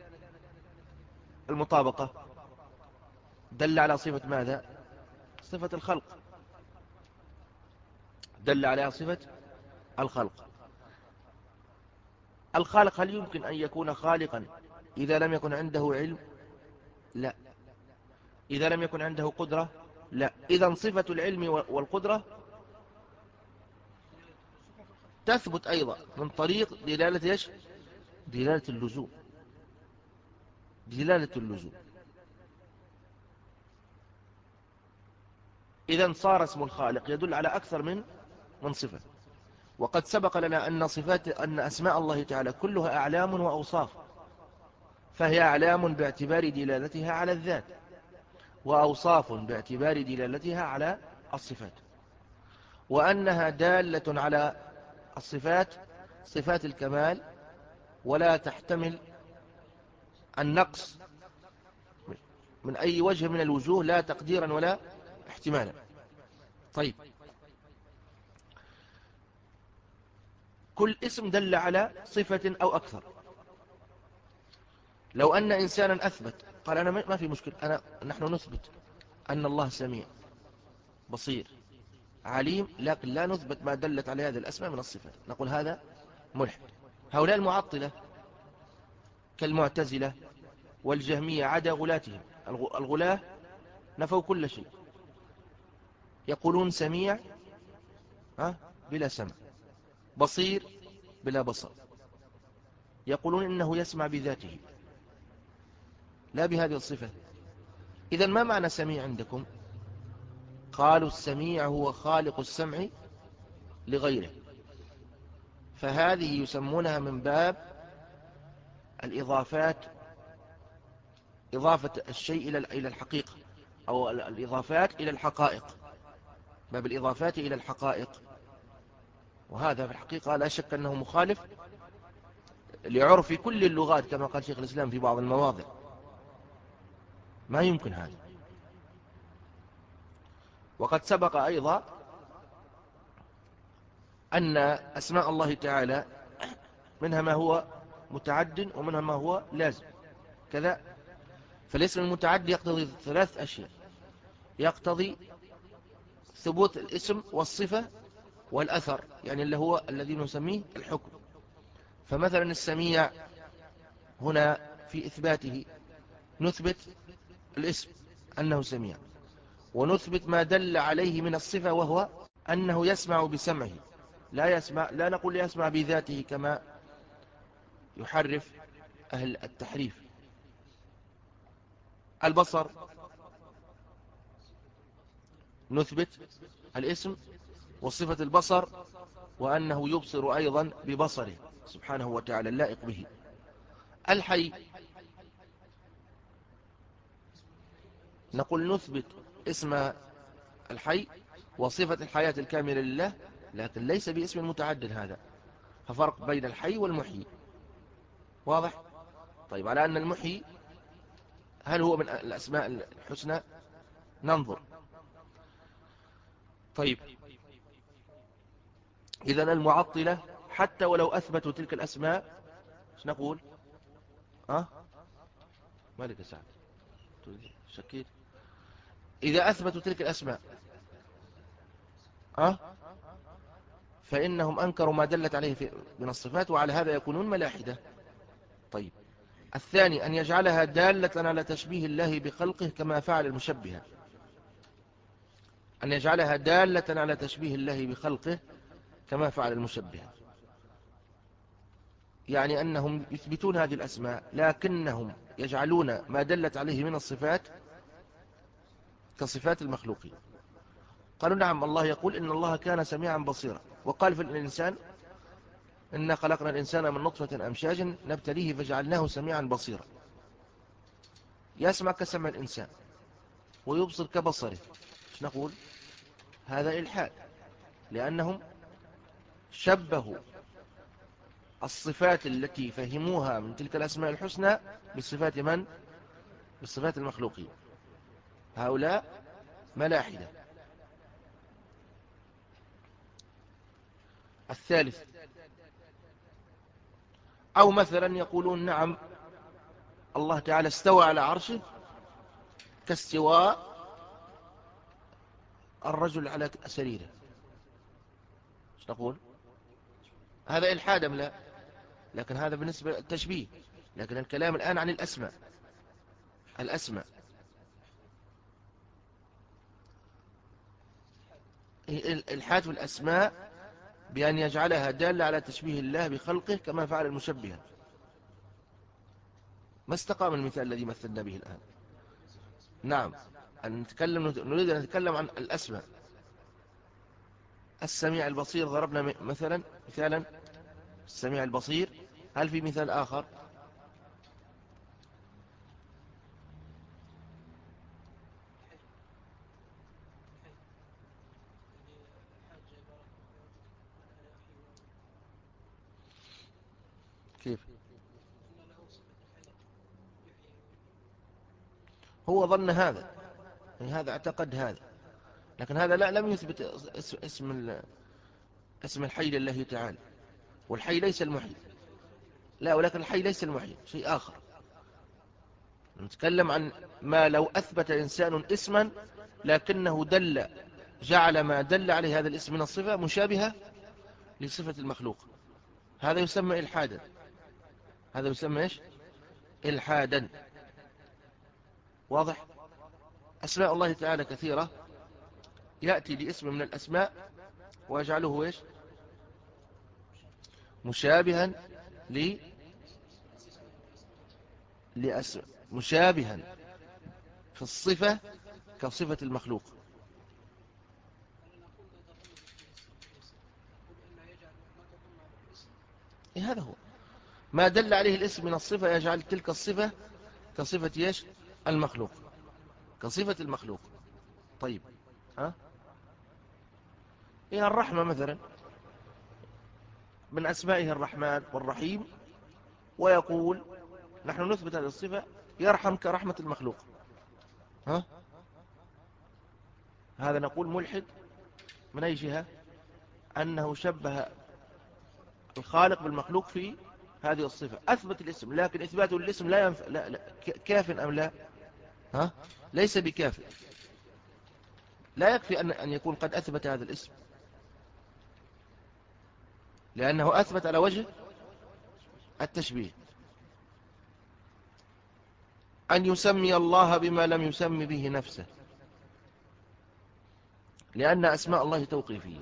المطابقة دل على صفة ماذا؟ صفة الخلق، دل على صفة الخلق. الخالق هل يمكن أن يكون خالقا إذا لم يكن عنده علم؟ لا. إذا لم يكن عنده قدرة؟ لا. إذن صفة العلم والقدرة تثبت أيضا من طريق دلالة إيش؟ دلالة اللزوم، دلالة اللزوم. إذن صار اسم الخالق يدل على أكثر من من صفة. وقد سبق لنا أن صفات أن أسماء الله تعالى كلها أعلام وأوصاف، فهي أعلام باعتبار دلالتها على الذات، وأوصاف باعتبار دلالتها على الصفات، وأنها دالة على الصفات، صفات الكمال ولا تحتمل النقص من أي وجه من الوجوه، لا تقديرا ولا احتمالا. طيب، كل اسم دل على صفة أو أكثر. لو أن إنسانا أثبت قال أنا ما في مشكلة، أنا نحن نثبت أن الله سميع بصير عليم، لكن لا نثبت ما دلت على هذه الأسماء من الصفات، نقول هذا ملحد. هؤلاء المعطلة كالمعتزلة والجهمية عدا غلاتهم، الغلاة نفوا كل شيء، يقولون سميع بلا سمع، بصير بلا بصر، يقولون إنه يسمع بذاته لا بهذه الصفة. إذن ما معنى سميع عندكم؟ قالوا السميع هو خالق السمع لغيره، فهذه يسمونها من باب الإضافات، إضافة الشيء إلى الحقيقة، أو الإضافات إلى الحقائق، باب الإضافات إلى الحقائق. وهذا في الحقيقة لا شك أنه مخالف لعرف كل اللغات كما قال شيخ الإسلام في بعض المواضع، ما يمكن هذا. وقد سبق أيضا أن أسماء الله تعالى منها ما هو متعد ومنها ما هو لازم كذا. فالاسم المتعد يقتضي ثلاث أشياء، يقتضي ثبوت الاسم والصفة والأثر، يعني اللي هو الذي نسميه الحكم. فمثلا السميع هنا في إثباته نثبت الاسم أنه سميع، ونثبت ما دل عليه من الصفة وهو أنه يسمع بسمعه، لا يسمع، لا نقول يسمع بذاته كما يحرف أهل التحريف. البصر نثبت الاسم وصفة البصر، وأنه يبصر أيضا ببصره سبحانه وتعالى اللائق به. الحي نقول نثبت اسم الحي وصفة الحياة الكاملة لله، لكن ليس باسم متعدد، هذا ففرق بين الحي والمحيي، واضح؟ طيب، على أن المحيي هل هو من الأسماء الحسنى؟ ننظر. طيب، إذن المعطلة حتى ولو أثبتوا تلك الأسماء ايش نقول؟ أه؟ مالك يا سعد شكيت. إذا أثبتوا تلك الأسماء أه؟ فإنهم أنكروا ما دلت عليه من الصفات، وعلى هذا يكونون ملاحدة. طيب، الثاني أن يجعلها دالة على تشبيه الله بخلقه كما فعل المشبهة، أن يجعلها دالة على تشبيه الله بخلقه كما فعل المشبهة، يعني أنهم يثبتون هذه الأسماء لكنهم يجعلون ما دلت عليه من الصفات كصفات المخلوقين. قالوا نعم، الله يقول إن الله كان سميعا بصيرا، وقال في الإنسان إنا خلقنا الإنسان من نطفة أمشاج نبتليه فجعلناه سميعا بصيرا. يسمع كسمع الإنسان ويبصر كبصره، ايش نقول؟ هذا إلحاد، لأنهم شبهوا الصفات التي فهموها من تلك الأسماء الحسنى بالصفات من؟ بالصفات المخلوقين. هؤلاء ملاحدة. الثالث، أو مثلا يقولون نعم الله تعالى استوى على عرشه كاستواء الرجل على سريره، ايش نقول؟ هذا إلحاد أم لا؟ لكن هذا بالنسبة للتشبيه، لكن الكلام الآن عن الأسماء. الأسماء الإلحاد في الأسماء بأن يجعلها دالة على تشبيه الله بخلقه كما فعل المشبهة. ما استقام المثال الذي مثلنا به الآن. نعم، أن نتكلم نريد أن نتكلم عن الأسماء. السميع البصير ضربنا مثلا مثالا السميع البصير، هل في مثال آخر؟ كيف؟ هو ظن هذا، يعني هذا اعتقد هذا، لكن هذا لا لم يثبت اسم اسم الحي لله تعالى، والحي ليس المحيي. لا، ولكن الحي ليس المحيي، شيء آخر. نتكلم عن ما لو أثبت إنسان اسما لكنه دل جعل ما دل عليه هذا الاسم من الصفة مشابهة لصفة المخلوق، هذا يسمى إلحادا. هذا يسمى إيش؟ إلحادا. واضح؟ أسماء الله تعالى كثيرة، يأتي لاسم من الأسماء ويجعله إيش؟ مشابها ل لأسم مشابها في الصفة كصفة المخلوق. إيه هذا هو ما دل عليه الاسم من الصفة، يجعل تلك الصفة كصفة إيش؟ المخلوق، كصفة المخلوق. طيب، ها إيه الرحمة مثلا من أسمائه الرحمن والرحيم، ويقول نحن نثبت هذه الصفة يرحم كرحمة المخلوق. ها هذا نقول ملحد من أي جهة؟ أنه شبه الخالق بالمخلوق في هذه الصفة، أثبت الاسم لكن إثباته الاسم لا, ينف... لا, لا كاف أم لا؟ ها ليس بكاف، لا يكفي أن أن يكون قد أثبت هذا الاسم، لأنه أثبت على وجه التشبيه. أن يسمي الله بما لم يسمي به نفسه، لأن أسماء الله توقيفية،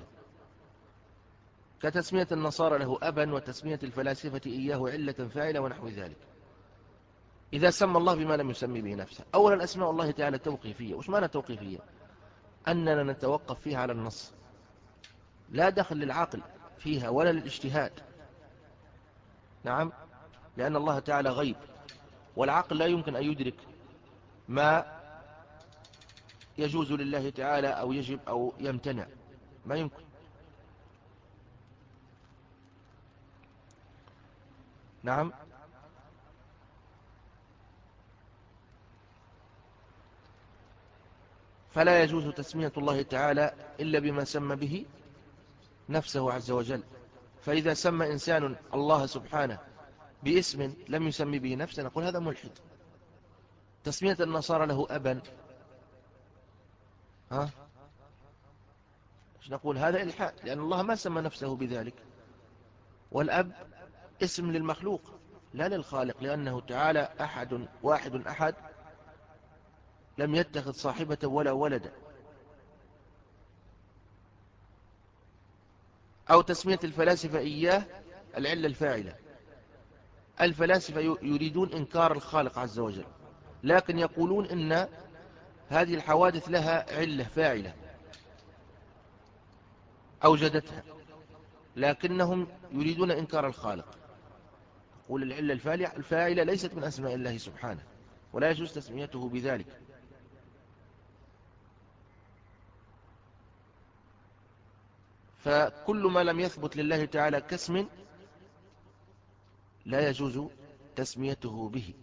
كتسمية النصارى له أبا وتسمية الفلاسفة إياه علة فاعلة ونحو ذلك. إذا سمى الله بما لم يسمي به نفسه، أولا أسماء الله تعالى توقيفية. وش معنى توقيفية؟ أننا نتوقف فيها على النص، لا دخل للعقل فيها ولا للاجتهاد. نعم، لأن الله تعالى غيب، والعقل لا يمكن أن يدرك ما يجوز لله تعالى أو يجب أو يمتنع، ما يمكن. نعم، فلا يجوز تسمية الله تعالى إلا بما سمى به نفسه عز وجل. فإذا سمى إنسان الله سبحانه باسم لم يسمي به نفسه نقول هذا ملحد. تسمية النصارى له أبا، ها نقول هذا إلحاد، لأن الله ما سمى نفسه بذلك. والأب اسم للمخلوق لا للخالق، لأنه تعالى أحد واحد أحد، لم يتخذ صاحبة ولا ولدا. أو تسمية الفلاسفة إياه العلة الفاعلة. الفلاسفة يريدون إنكار الخالق عز وجل، لكن يقولون إن هذه الحوادث لها علة فاعلة أوجدتها، لكنهم يريدون إنكار الخالق. يقول العلة الفاعلة ليست من أسماء الله سبحانه، ولا يجوز تسميته بذلك. فكل ما لم يثبت لله تعالى كاسم لا يجوز تسميته به.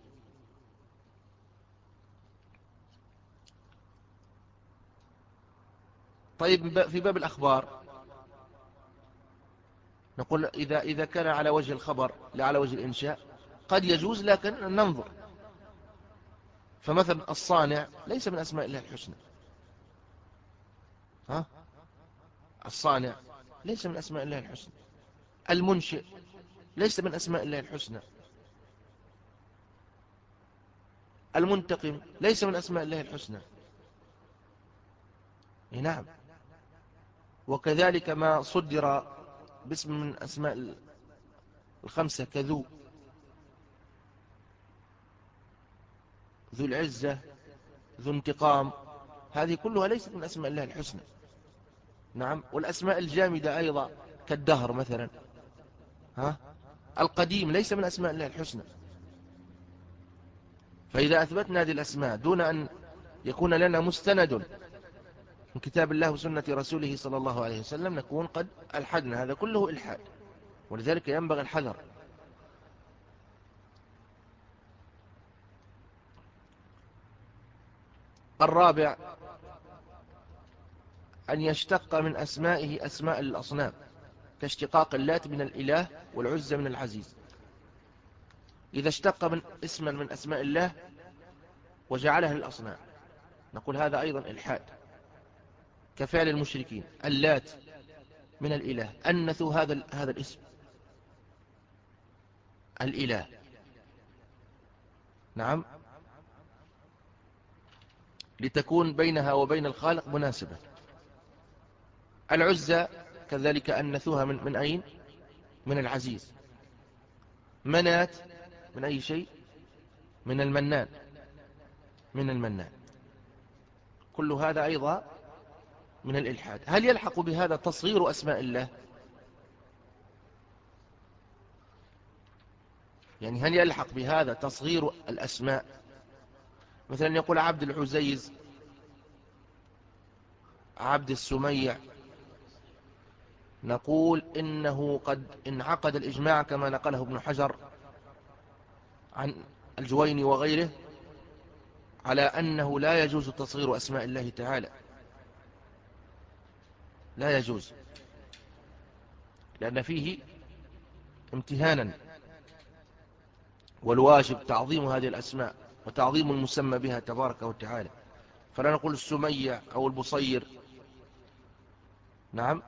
طيب، في باب الأخبار نقول إذا إذا كان على وجه الخبر لا على وجه الإنشاء قد يجوز، لكن ننظر. فمثلا الصانع ليس من أسماء الله الحسنى. ها الصانع ليس من أسماء الله الحسنى. المنشئ ليس من أسماء الله الحسنى. المنتقم ليس من أسماء الله الحسنى. نعم، وكذلك ما صدر باسم من أسماء الخمسة كذو، ذو العزة، ذو انتقام، هذه كلها ليست من أسماء الله الحسنى. نعم، والأسماء الجامدة أيضا كالدهر مثلا. ها القديم ليس من أسماء الله الحسنى. فإذا أثبتنا هذه الأسماء دون أن يكون لنا مستند من كتاب الله وسنة رسوله صلى الله عليه وسلم نكون قد ألحدنا. هذا كله إلحاد، ولذلك ينبغي الحذر. الرابع أن يشتق من أسمائه أسماء الأصنام، كاشتقاق اللات من الإله والعزى من العزيز. إذا اشتق من اسما من أسماء الله وجعلها للأصنام نقول هذا أيضا إلحاد، كفعل المشركين. اللات من الإله، أنثوا هذا هذا الاسم الإله، نعم، لتكون بينها وبين الخالق مناسبة. العزى كذلك أنثوها من, من أين؟ من العزيز. منات من أي شيء؟ من المنان، من المنان. كل هذا أيضا من الإلحاد. هل يلحق بهذا تصغير أسماء الله؟ يعني هل يلحق بهذا تصغير الأسماء؟ مثلا يقول عبد العزيز، عبد السميع، نقول إنه قد انعقد الإجماع كما نقله ابن حجر عن الجويني وغيره على أنه لا يجوز تصغير أسماء الله تعالى، لا يجوز، لأن فيه امتهانا، والواجب تعظيم هذه الأسماء وتعظيم المسمى بها تبارك وتعالى. فلا نقول السميع أو البصير، نعم.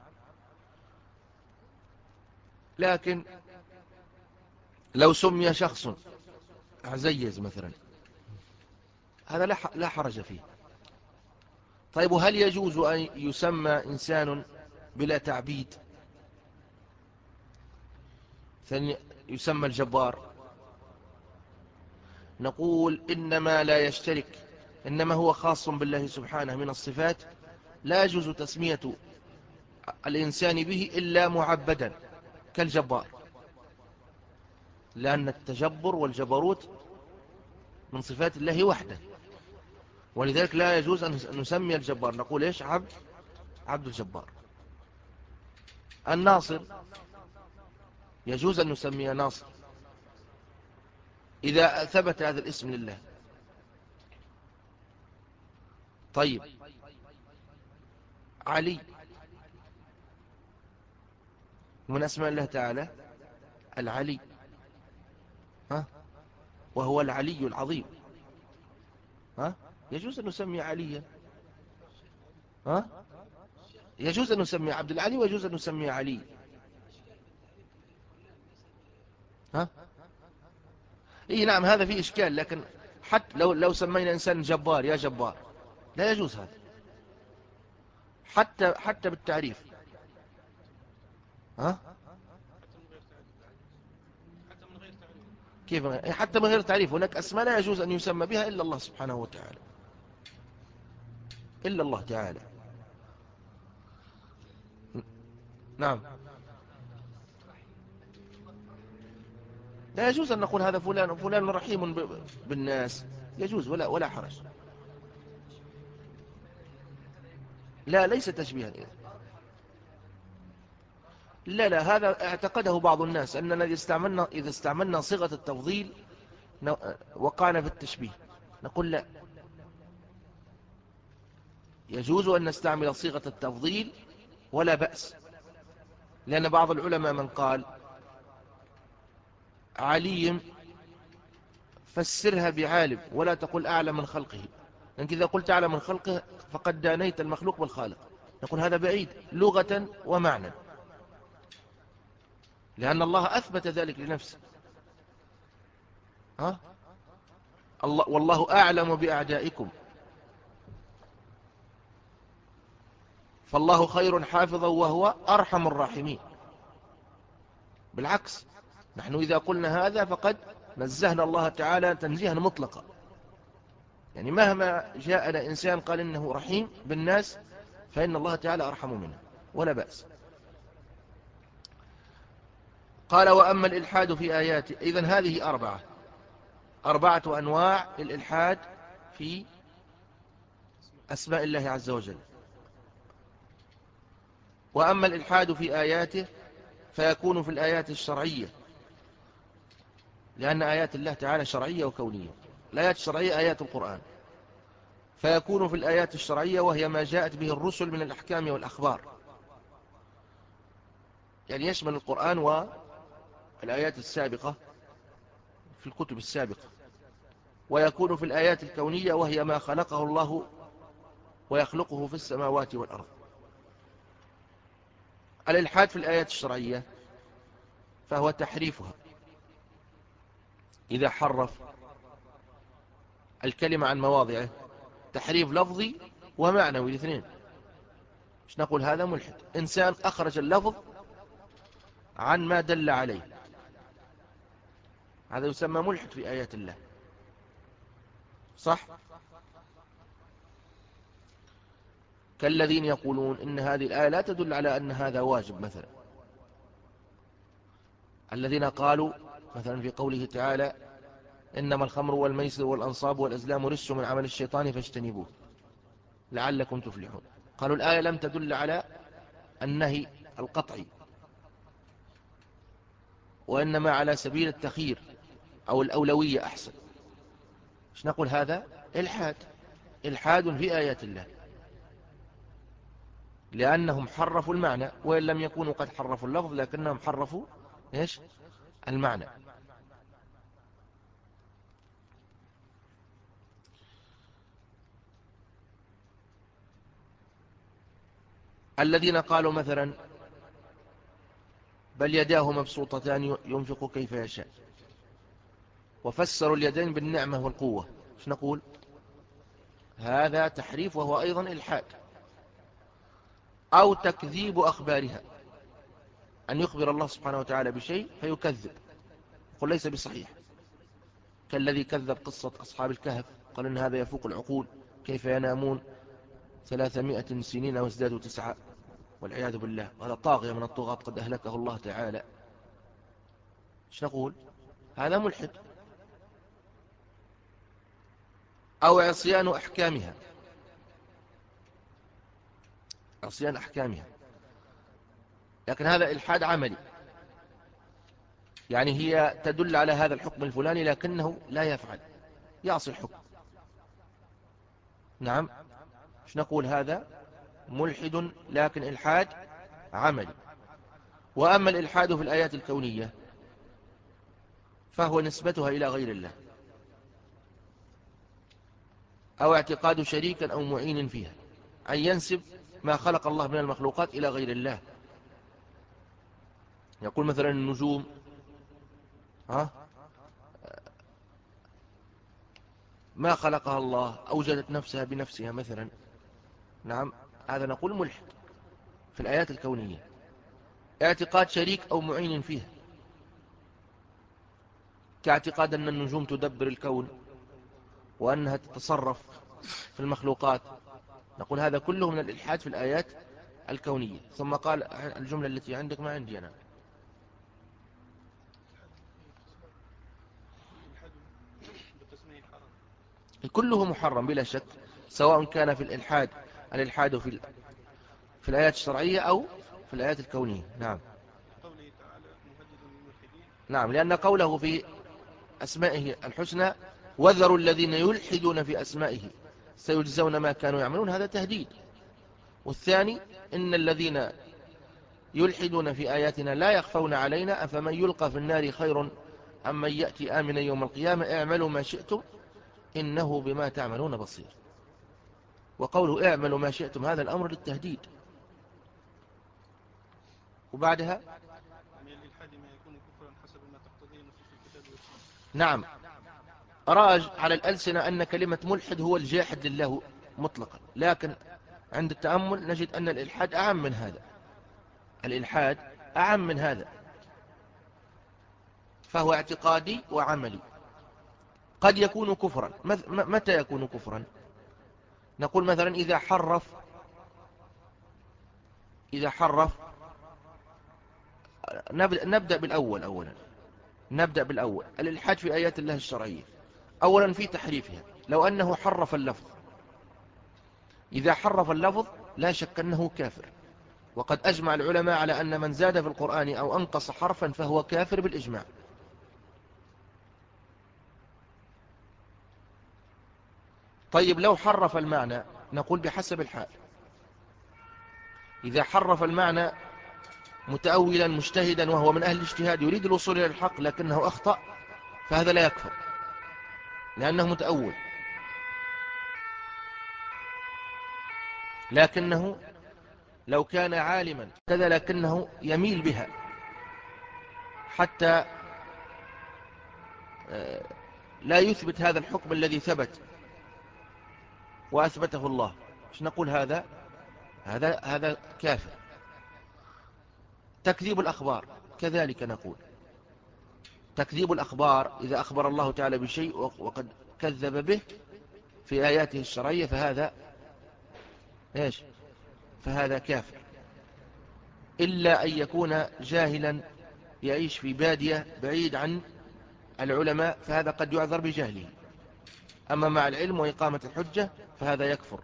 لكن لو سمي شخص عزيز مثلا هذا لا حرج فيه. طيب هل يجوز أن يسمى إنسان بلا تعبيد؟ ثاني يسمى الجبار، نقول إنما لا يشترك، إنما هو خاص بالله سبحانه من الصفات، لا يجوز تسمية الإنسان به إلا معبدا كالجبار، لأن التجبر والجبروت من صفات الله وحده، ولذلك لا يجوز أن نسمي الجبار، نقول إيش؟ عبد عبد الجبار. الناصر يجوز أن نسمي ناصر إذا ثبت هذا الاسم لله. طيب علي من أسماء الله تعالى العلي، ها، وهو العلي العظيم، ها، يجوز أن نسمي عليا، ها، يجوز أن نسمي عبد العلي ويجوز أن نسمي علي، ها. إيه نعم، هذا فيه إشكال، لكن حتى لو لو سمينا إنسان جبار يا جبار لا يجوز هذا، حتى حتى بالتعريف، ها. كيف؟ حتى من غير تعريف، هناك أسماء لا يجوز أن يسمى بها إلا الله سبحانه وتعالى، إلا الله تعالى، نعم. لا يجوز أن نقول هذا فلان فلان رحيم بالناس، يجوز ولا ولا حرج. لا ليس تشبيها، لا لا، هذا اعتقده بعض الناس أننا إذا استعملنا إذا استعملنا صيغة التفضيل وقعنا في التشبيه. نقول لا، يجوز أن نستعمل صيغة التفضيل ولا بأس، لأن بعض العلماء من قال عليم فسرها بعالم ولا تقول أعلم من خلقه، لأنك إذا قلت أعلم من خلقه فقد دانيت المخلوق بالخالق. نقول هذا بعيد لغة ومعنى، لأن الله أثبت ذلك لنفسه، ها؟ الله والله أعلم بأعدائكم، فالله خير حافظا وهو أرحم الراحمين. بالعكس، نحن إذا قلنا هذا فقد نزهنا الله تعالى تنزيها مطلقا، يعني مهما جاءنا إنسان قال إنه رحيم بالناس فإن الله تعالى أرحم منه ولا بأس. قال وأما الإلحاد في آياته، إذن هذه أربعة أربعة أنواع الإلحاد في أسماء الله عز وجل. وأما الإلحاد في آياته فيكون في الآيات الشرعية، لأن آيات الله تعالى شرعية وكونية. الآيات الشرعية آيات القرآن، فيكون في الآيات الشرعية وهي ما جاءت به الرسل من الأحكام والأخبار، يعني يشمل القرآن والآيات السابقة في الكتب السابقة. ويكون في الآيات الكونية وهي ما خلقه الله ويخلقه في السماوات والأرض. الإلحاد في الآيات الشرعية فهو تحريفها، إذا حرف الكلمة عن مواضعه، تحريف لفظي ومعنوي الاثنين، مش نقول هذا ملحد. إنسان أخرج اللفظ عن ما دل عليه، هذا يسمى ملحد في آيات الله، صح؟ كالذين يقولون إن هذه الآية لا تدل على أن هذا واجب مثلا. الذين قالوا مثلا في قوله تعالى إنما الخمر والميسر والأنصاب والأزلام رجس من عمل الشيطان فاجتنبوه لعلكم تفلحون، قالوا الآية لم تدل على النهي القطعي، وإنما على سبيل التخيير أو الأولوية أحسن. مش نقول هذا إلحاد، إلحاد في آيات الله، لأنهم حرفوا المعنى، وإن لم يكونوا قد حرفوا اللفظ لكنهم حرفوا إيش؟ المعنى. الذين قالوا مثلا بل يداه مبسوطتان ينفق كيف يشاء، وفسروا اليدين بالنعمة والقوة، مش نقول هذا تحريف وهو أيضا إلحاد. أو تكذيب أخبارها، أن يخبر الله سبحانه وتعالى بشيء فيكذب، قل ليس بصحيح، كالذي كذب قصة أصحاب الكهف، قال إن هذا يفوق العقول، كيف ينامون ثلاثمائة سنين وازدادوا تسعة، والعياذ بالله، هذا طاغية من الطغاة قد أهلكه الله تعالى. ايش نقول؟ هذا ملحد. أو عصيان أحكامها، عصيان أحكامها، لكن هذا إلحاد عملي، يعني هي تدل على هذا الحكم الفلاني لكنه لا يفعل، يعصي الحكم. نعم، مش نقول هذا ملحد لكن إلحاد عملي. وأما الإلحاد في الآيات الكونية فهو نسبتها إلى غير الله، أو اعتقاد شريك أو معين فيها، أن ينسب ما خلق الله من المخلوقات إلى غير الله. يقول مثلا النجوم ها ما خلقها الله، أوجدت نفسها بنفسها مثلا. نعم، هذا نقول ملحد في الآيات الكونية. اعتقاد شريك أو معين فيها، كاعتقاد أن النجوم تدبر الكون وأنها تتصرف في المخلوقات، نقول هذا كله من الإلحاد في الآيات الكونية. ثم قال الجملة التي عندك ما عندي أنا، كله محرم بلا شك، سواء كان في الإلحاد الإلحاد في في الآيات الشرعية أو في الآيات الكونية. نعم. قوله تعالى مهدد للملحدين. نعم، لأن قوله في أسمائه الحسنى وذروا الذين يلحدون في أسمائه سيجزون ما كانوا يعملون، هذا تهديد. والثاني إن الذين يلحدون في آياتنا لا يخفون علينا أفمن يلقى في النار خير أم من يأتي آمنا يوم القيامة اعملوا ما شئتم إنه بما تعملون بصير. وقوله اعملوا ما شئتم هذا الأمر للتهديد. وبعدها من الإلحاد ما يكون كفرا حسب ما تقتضيه نصوص الكتاب والسنة. نعم، راج على الألسنة أن كلمة ملحد هو الجاحد لله مطلقا، لكن عند التأمل نجد أن الإلحاد أعم من هذا، الإلحاد أعم من هذا، فهو اعتقادي وعملي. قد يكون كفرا. متى يكون كفرا؟ نقول مثلا إذا حرف إذا حرف نبدأ بالأول أولا نبدأ بالأول الإلحاد في آيات الله الشرعية. أولا في تحريفها، لو أنه حرف اللفظ، إذا حرف اللفظ لا شك أنه كافر، وقد أجمع العلماء على أن من زاد في القرآن أو أنقص حرفا فهو كافر بالإجماع. طيب لو حرف المعنى نقول بحسب الحال. إذا حرف المعنى متأولا مجتهدا وهو من أهل الاجتهاد يريد الوصول إلى الحق لكنه أخطأ، فهذا لا يكفر لأنه متأول، لكنه لو كان عالما كذا لكنه يميل بها حتى لا يثبت هذا الحكم الذي ثبت وأثبته الله، مش نقول هذا هذا هذا كافر. تكذيب الأخبار كذلك نقول تكذيب الأخبار إذا أخبر الله تعالى بشيء وقد كذب به في آياته الشرعية فهذا إيش؟ فهذا كافر، إلا أن يكون جاهلا يعيش في بادية بعيد عن العلماء، فهذا قد يعذر بجهله، أما مع العلم وإقامة الحجة فهذا يكفر.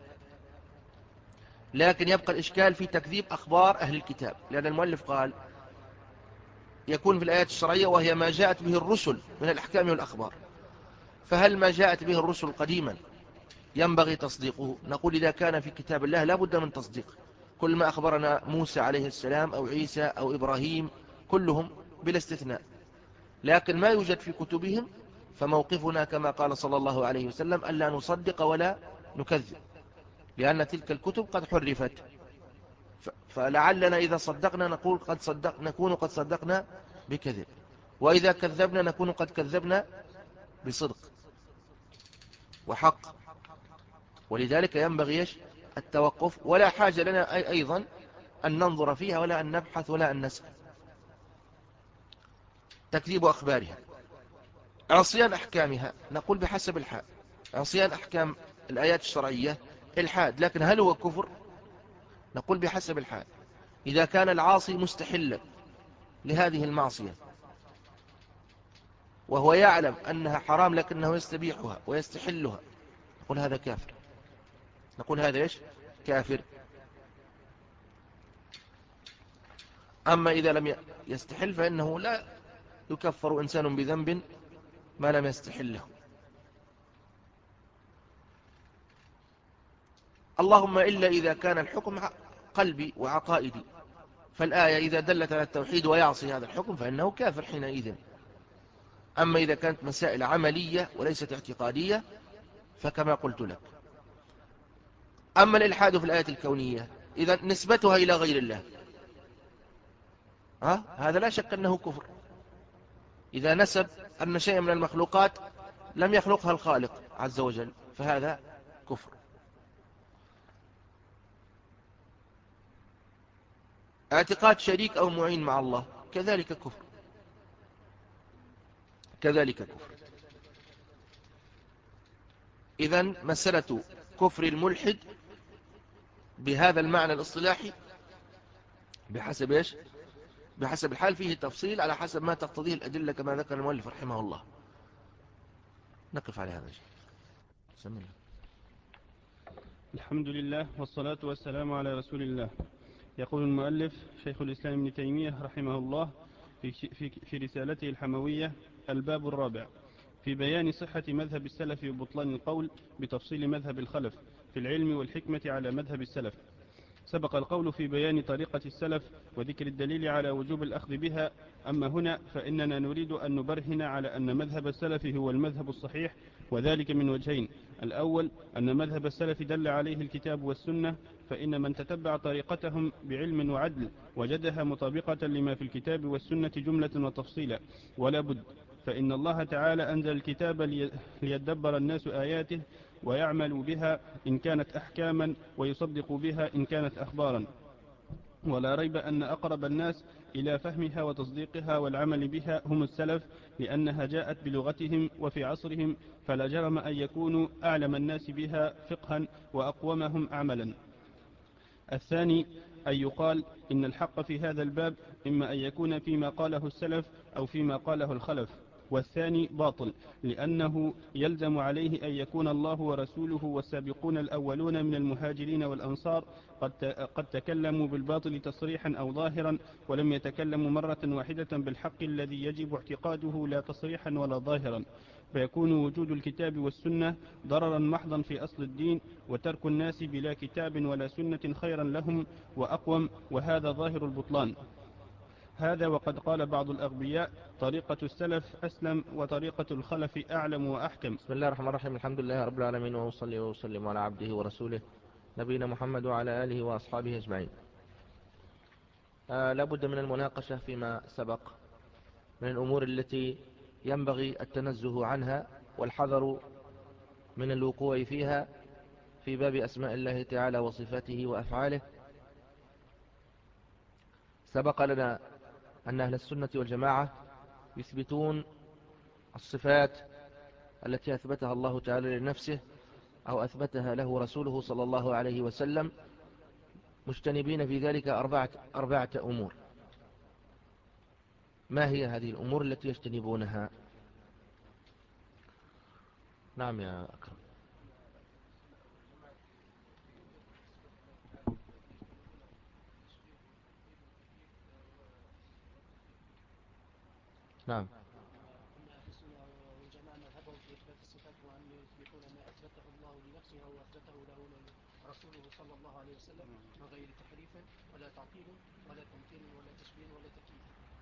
لكن يبقى الإشكال في تكذيب أخبار أهل الكتاب، لأن المؤلف قال يكون في الآيات الشرعية وهي ما جاءت به الرسل من الأحكام والأخبار، فهل ما جاءت به الرسل قديما ينبغي تصديقه؟ نقول إذا كان في كتاب الله لا بد من تصديقه، كل ما أخبرنا موسى عليه السلام أو عيسى أو إبراهيم كلهم بلا استثناء، لكن ما يوجد في كتبهم فموقفنا كما قال صلى الله عليه وسلم ألا نصدق ولا نكذب، لأن تلك الكتب قد حرفت، فلعلنا إذا صدقنا نقول قد صدق نكون قد صدقنا بكذب، وإذا كذبنا نكون قد كذبنا بصدق وحق. ولذلك ينبغي التوقف، ولا حاجة لنا أي أيضا أن ننظر فيها ولا أن نبحث ولا أن نسأل. تكذيب أخبارها. عصيان أحكامها نقول بحسب الحال. عصيان أحكام الآيات الشرعية الحاد، لكن هل هو كفر؟ نقول بحسب الحال. إذا كان العاصي مستحلا لهذه المعصية وهو يعلم أنها حرام لكنه يستبيحها ويستحلها نقول هذا كافر، نقول هذا إيش؟ كافر. أما إذا لم يستحل فإنه لا يكفر إنسان بذنب ما لم يستحله. اللهم إلا إذا كان الحكم قلبي وعقائدي، فالآية إذا دلت على التوحيد ويعصي هذا الحكم فإنه كافر حينئذ. أما إذا كانت مسائل عملية وليست اعتقادية فكما قلت لك. أما الإلحاد في الآية الكونية إذا نسبتها إلى غير الله ها؟ هذا لا شك أنه كفر. إذا نسب أن شيء من المخلوقات لم يخلقها الخالق عز وجل فهذا كفر. اعتقاد شريك أو معين مع الله كذلك كفر، كذلك كفر. إذن مسألة كفر الملحد بهذا المعنى الاصطلاحي بحسب إيش؟ بحسب الحال، فيه تفصيل على حسب ما تقتضيه الأدلة كما ذكر المؤلف رحمه الله. نقف على هذا الشيء. بسم الله. الحمد لله والصلاة والسلام على رسول الله. يقول المؤلف شيخ الإسلام ابن تيمية رحمه الله في, في, في رسالته الحموية الباب الرابع في بيان صحة مذهب السلف وبطلان القول بتفصيل مذهب الخلف في العلم والحكمة على مذهب السلف. سبق القول في بيان طريقة السلف وذكر الدليل على وجوب الأخذ بها، أما هنا فإننا نريد أن نبرهن على أن مذهب السلف هو المذهب الصحيح، وذلك من وجهين: الأول أن مذهب السلف دل عليه الكتاب والسنة، فإن من تتبع طريقتهم بعلم وعدل وجدها مطابقة لما في الكتاب والسنة جملة وتفصيلا، ولا بد، فإن الله تعالى أنزل الكتاب ليدبر الناس آياته ويعملوا بها إن كانت أحكاما ويصدقوا بها إن كانت أخبارا، ولا ريب أن أقرب الناس إلى فهمها وتصديقها والعمل بها هم السلف، لأنها جاءت بلغتهم وفي عصرهم، فلا جرم أن يكونوا أعلم الناس بها فقها وأقومهم عملا. الثاني أن يقال إن الحق في هذا الباب إما أن يكون فيما قاله السلف أو فيما قاله الخلف، والثاني باطل، لأنه يلزم عليه أن يكون الله ورسوله والسابقون الأولون من المهاجرين والأنصار قد تكلموا بالباطل تصريحا أو ظاهرا، ولم يتكلموا مرة واحدة بالحق الذي يجب اعتقاده لا تصريحا ولا ظاهرا. فيكون وجود الكتاب والسنة ضررا محضا في أصل الدين، وترك الناس بلا كتاب ولا سنة خيرا لهم وأقوم، وهذا ظاهر البطلان. هذا وقد قال بعض الأغبياء: طريقة السلف أسلم وطريقة الخلف أعلم وأحكم. بسم الله الرحمن الرحيم. الحمد لله رب العالمين، وأصلي وسلم على عبده ورسوله نبينا محمد وعلى آله وأصحابه أجمعين. آه لابد من المناقشة فيما سبق من الأمور التي ينبغي التنزه عنها والحذر من الوقوع فيها في باب أسماء الله تعالى وصفاته وأفعاله. سبق لنا أن أهل السنة والجماعة يثبتون الصفات التي أثبتها الله تعالى لنفسه أو أثبتها له رسوله صلى الله عليه وسلم، مجتنبين في ذلك أربعة, أربعة أمور. ما هي هذه الأمور التي يجتنبونها؟ نعم يا أكرم. نعم. أما أهل السنة والجماعة مذهبهم في إثبات الصفات هو أن يثبتون ما أثبته الله لنفسه أو أثبته له رسوله صلى الله عليه وسلم من غير تحريف ولا تعطيل ولا تمثيل ولا تشبيه ولا تكييف.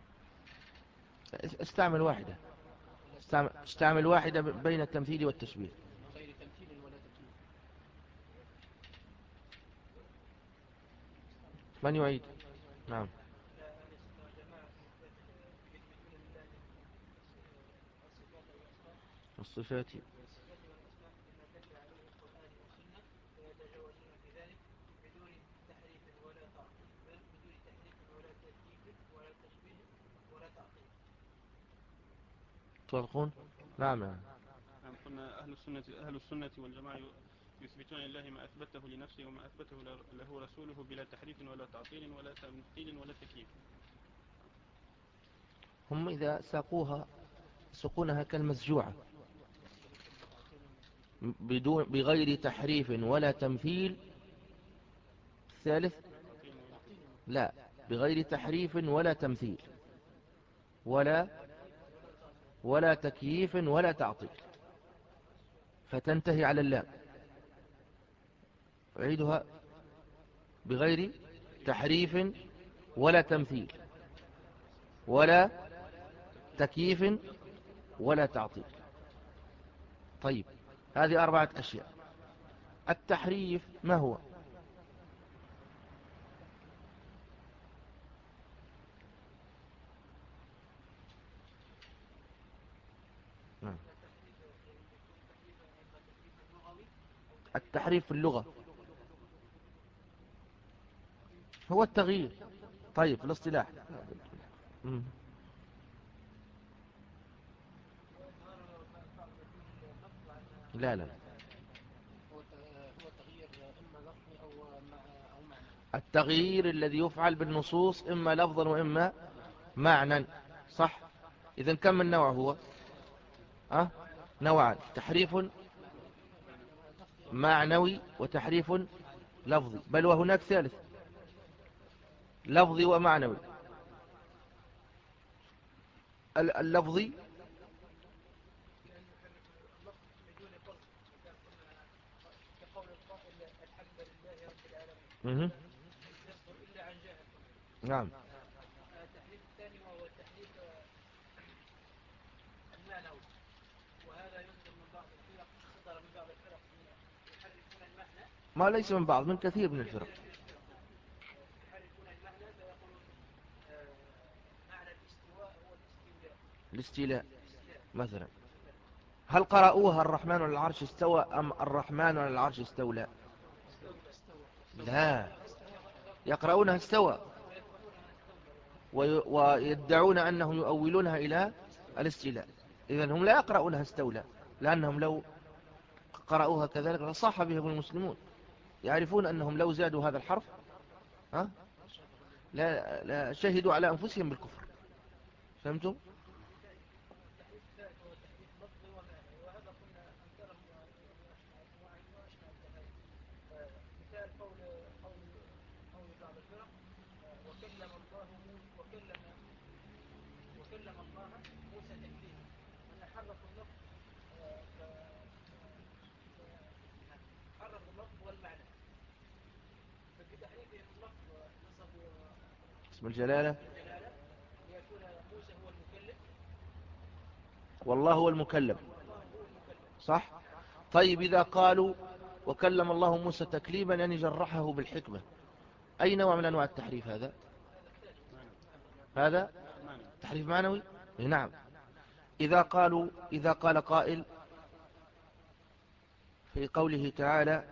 استعمل واحدة استعمل, استعمل واحدة بين التمثيل والتشبيه. من غير تمثيل ولا تكييف. من يعيد؟ نعم. الصفات والصفات والأسماء بما دل عليه القرآن والسنة، ويتجاوزون في ذلك بدون تحريف ولا تعطيل، بل بدون تحريف ولا تكييف ولا تشبيه ولا تعطيل. تطلقون؟ نعم. نعم. قلنا أهل السنة أهل السنة والجماعة يثبتون لله ما أثبته لنفسه وما أثبته له رسوله بلا تحريف ولا تعطيل ولا تمثيل ولا تكييف. هم إذا ساقوها سقونها كالمسجوعة بدون بغير تحريف ولا تمثيل. الثالث لا، بغير تحريف ولا تمثيل ولا ولا تكييف ولا تعطيل، فتنتهي على اللام. أعيدها: بغير تحريف ولا تمثيل ولا تكييف ولا تعطيل. طيب، هذه أربعة أشياء. التحريف ما هو؟ نعم. التحريف في اللغة هو التغيير. طيب، في الاصطلاح؟ لا لا هو تغيير إما لفظي أو أو معنوي. التغيير الذي يفعل بالنصوص إما لفظا وإما معنى، صح؟ إذن كم من نوع هو؟ أه؟ نوعان: تحريف معنوي وتحريف لفظي، بل وهناك ثالث: لفظي ومعنوي. اللفظي كقول القائل الحمد لله رب العالمين مه. يصدر إلا عن جاهل. نعم. التحريف الثاني وهو التحريف المعنوي، وهذا ينزل من بعض الفرق، صدر من بعض الفرق يحرفون المعنى. ما ليس من بعض، من كثير من الفرق يحرفون المعنى فيقولون معنى الاستواء هو الاستيلاء. الاستيلاء مثلا. هل قرأوها الرحمن على العرش استوى أم الرحمن على العرش استولى؟ لا، يقرؤونها استوى ويدعون أنهم يؤولونها إلى الاستيلاء. إذن هم لا يقرؤونها استولى، لأنهم لو قرأوها كذلك لصاح بهم المسلمون. يعرفون أنهم لو زادوا هذا الحرف ها لا, لا شهدوا على أنفسهم بالكفر. فهمتم؟ مثال قول قول قول بعض الفرق وكلم الله وكلم وكلم الله موسى تكليما، أن حرفوا اللفظ اسم الجلالة والله هو المكلم، صح. طيب إذا قالوا وكلم الله موسى تكليما يعني جرحه بالحكمة، أي نوع من أنواع التحريف هذا؟ هذا تحريف معنوي. نعم. إذا قالوا إذا قال قائل في قوله تعالى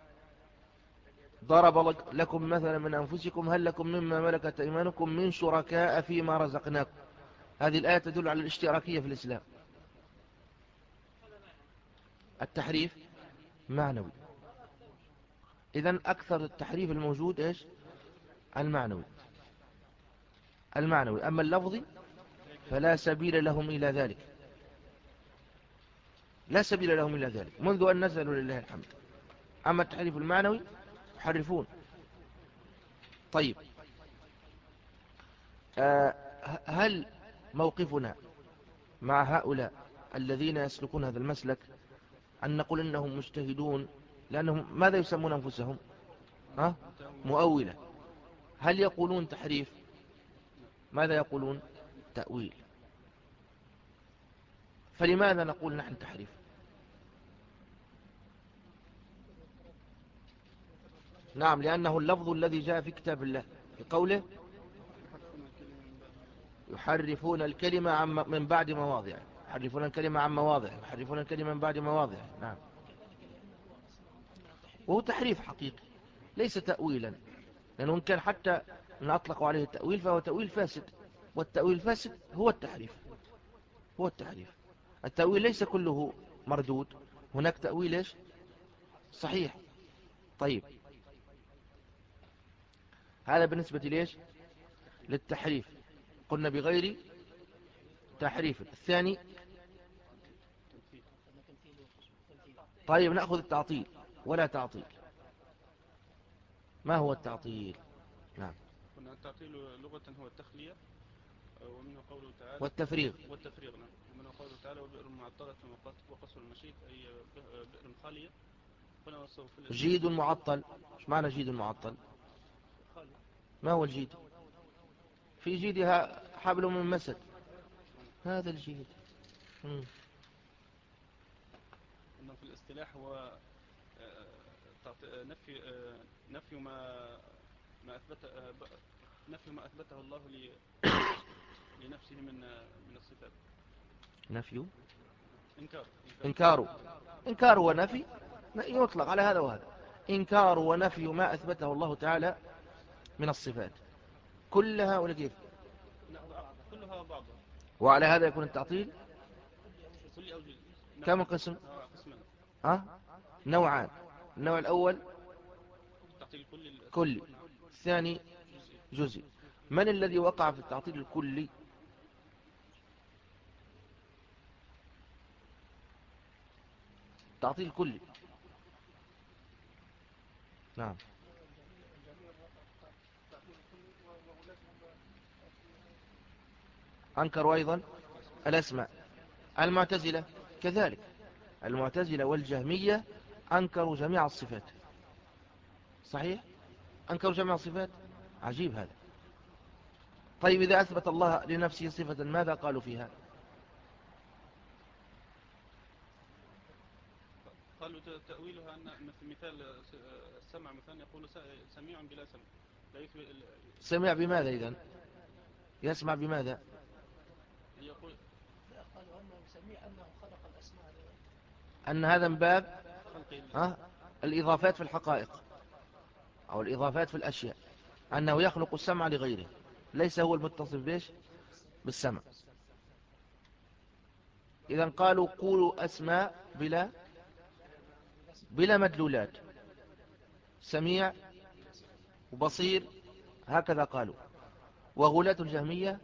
ضرب لكم مثلا من أنفسكم هل لكم مما ملكت أيمانكم من شركاء فيما رزقناكم، هذه الآية تدل على الاشتراكية في الإسلام. التحريف معنوي. إذن أكثر التحريف الموجود إيش؟ المعنوي. المعنوي. أما اللفظي فلا سبيل لهم إلى ذلك، لا سبيل لهم إلى ذلك منذ أن نزلوا لله الحمد. أما التحريف المعنوي يحرفون. طيب، آه هل موقفنا مع هؤلاء الذين يسلكون هذا المسلك أن نقول إنهم مجتهدون لأنهم ماذا يسمون أنفسهم؟ ها؟ مؤولة. هل يقولون تحريف؟ ماذا يقولون؟ تأويل. فلماذا نقول نحن تحريف؟ نعم، لأنه اللفظ الذي جاء في كتاب الله في قوله يحرفون الكلمة عن من بعد مواضعه، يحرفون الكلمة عن مواضعه، يحرفون الكلمة من بعد مواضعه. نعم، وهو تحريف حقيقي ليس تأويلا، لأنه إن كان حتى إن أطلقوا عليه التأويل فهو تأويل فاسد، والتأويل الفاسد هو التحريف. هو التحريف. التأويل ليس كله مردود، هناك تأويل إيش؟ صحيح. طيب، هذا بالنسبة ليش؟ للتحريف. قلنا بغير تحريف. الثاني، طيب نأخذ التعطيل ولا تعطيل. ما هو التعطيل؟ نعم. قلنا التعطيل لغة هو التخلية، ومنه قوله تعالى والتفريغ. والتفريغ نعم. ومنه قوله تعالى وبئر معطلة وقصر المشيد، أي بئر خالية. قلنا وصف في جيد معطل. ايش معنى جيد معطل؟ ما هو الجيد؟ في جيدها حبل من مسد، هذا الجيد. مم. انه في الاصطلاح هو نفي نفي ما ما اثبت نفي ما اثبته الله لنفسه من من الصفات. نفي انكار انكار انكار ونفي يطلق على هذا وهذا. انكار ونفي ما اثبته الله تعالى من الصفات كلها، ولا كيف؟ كلها بعضها. وعلى هذا يكون التعطيل كل أوجه. كم قسم؟ قسمان. أه؟ نوعان. النوع الأول التعطيل كلي، كلي. الثاني جزئي. من الذي وقع في التعطيل الكلي؟ تعطيل كلي. نعم. أنكروا أيضا الأسماء. المعتزلة كذلك، المعتزلة والجهمية أنكروا جميع الصفات. صحيح، أنكروا جميع الصفات. عجيب هذا. طيب، إذا أثبت الله لنفسه صفة ماذا قالوا فيها؟ قالوا تأويلها أن مثل مثال السمع مثلا يقول سميع بلا سمع. سمع بماذا إذن؟ يسمع بماذا؟ يقول قالوا أنه سميع أنه خلق الأسماء، أن هذا من باب أه؟ الإضافات في الحقائق أو الإضافات في الأشياء، أنه يخلق السمع لغيره، ليس هو المتصف بيش بالسمع. إذن قالوا قولوا أسماء بلا بلا مدلولات، سميع وبصير، هكذا قالوا. وغلاة الجهمية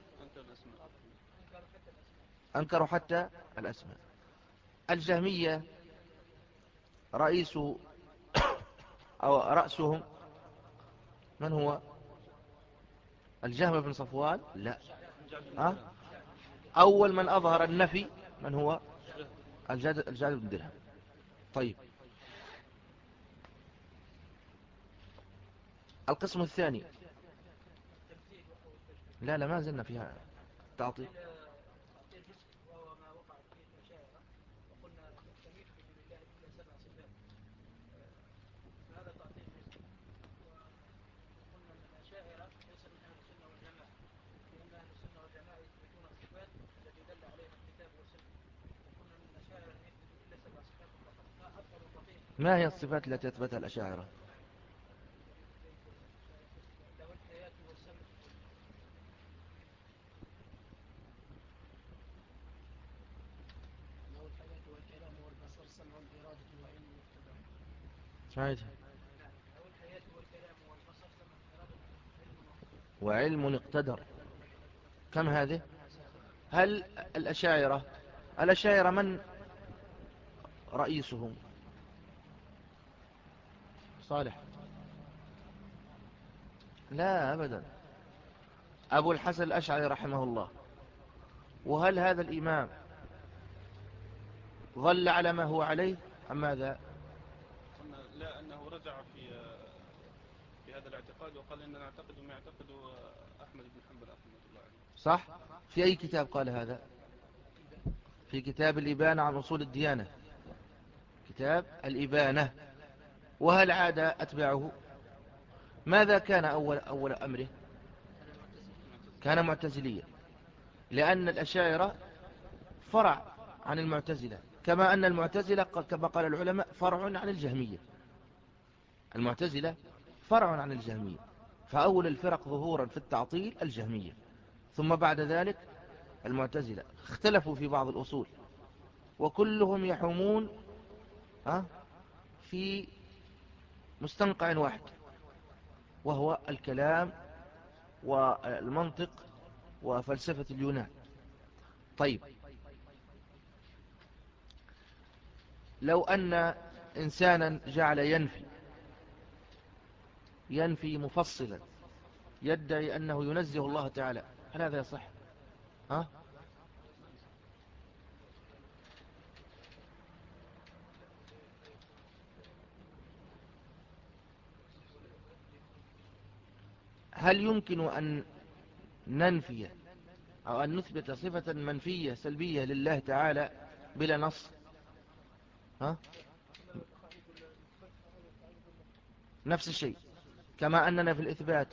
أنكروا حتى الأسماء. الجهمية رئيس أو رأسهم من هو؟ الجهم بن صفوان؟ لا. أه؟ أول من أظهر النفي من هو؟ الجاد, الجاد بن درهم. طيب، القسم الثاني لا لا ما زلنا فيها تعطيل. تعطيل جزء وهو ما وقعت فيه الأشاعرة، وقلنا لم يثبت لله إلا سبع صفات، فهذا تعطيل جزء. وقلنا أن الأشاعرة ليس من أهل السنة والجماعة، لأن أهل السنة والجماعة يثبتون الصفات التي دل عليها الكتاب والسنة، وقلنا أن الأشاعرة لم يثبتوا إلا سبع صفات فقط. ما أكثر بقية ما هي الصفات التي أثبتها الأشاعرة؟ له الحياة والسمع، له الحياة والكلام والبصر السمع والإرادة وعلم مقتدر. سمعتها. له الحياة والكلام والبصر سمع والإرادة علم مقتدر. وعلم اقتدر. كم هذه؟ هل الأشاعرة الأشاعرة من رئيسهم؟ صالح؟ لا أبدا، أبو الحسن الأشعري رحمه الله. وهل هذا الإمام ظل على ما هو عليه أم ماذا؟ قلنا لا، أنه رجع في في هذا الاعتقاد وقال إننا نعتقد ما يعتقد أحمد بن حنبل رحمه الله عليه. صح؟ في أي كتاب قال هذا؟ في كتاب الإبانة عن أصول الديانة، كتاب الإبانة. وهل عاد أتباعه؟ ماذا كان أول, أول أمره؟ كان معتزليا، لأن الأشاعرة فرع عن المعتزلة، كما أن المعتزلة كما قال العلماء فرع عن الجهمية. المعتزلة فرع عن الجهمية، فأول الفرق ظهورا في التعطيل الجهمية، ثم بعد ذلك المعتزلة. اختلفوا في بعض الأصول، وكلهم يحومون في مستنقع واحد، وهو الكلام والمنطق وفلسفة اليونان. طيب، لو أن إنسانا جعل ينفي ينفي مفصلا يدعي أنه ينزه الله تعالى، هل هذا يصح؟ ها؟ هل يمكن أن ننفي أو أن نثبت صفة منفية سلبية لله تعالى بلا نص؟ ها؟ نفس الشيء، كما أننا في الإثبات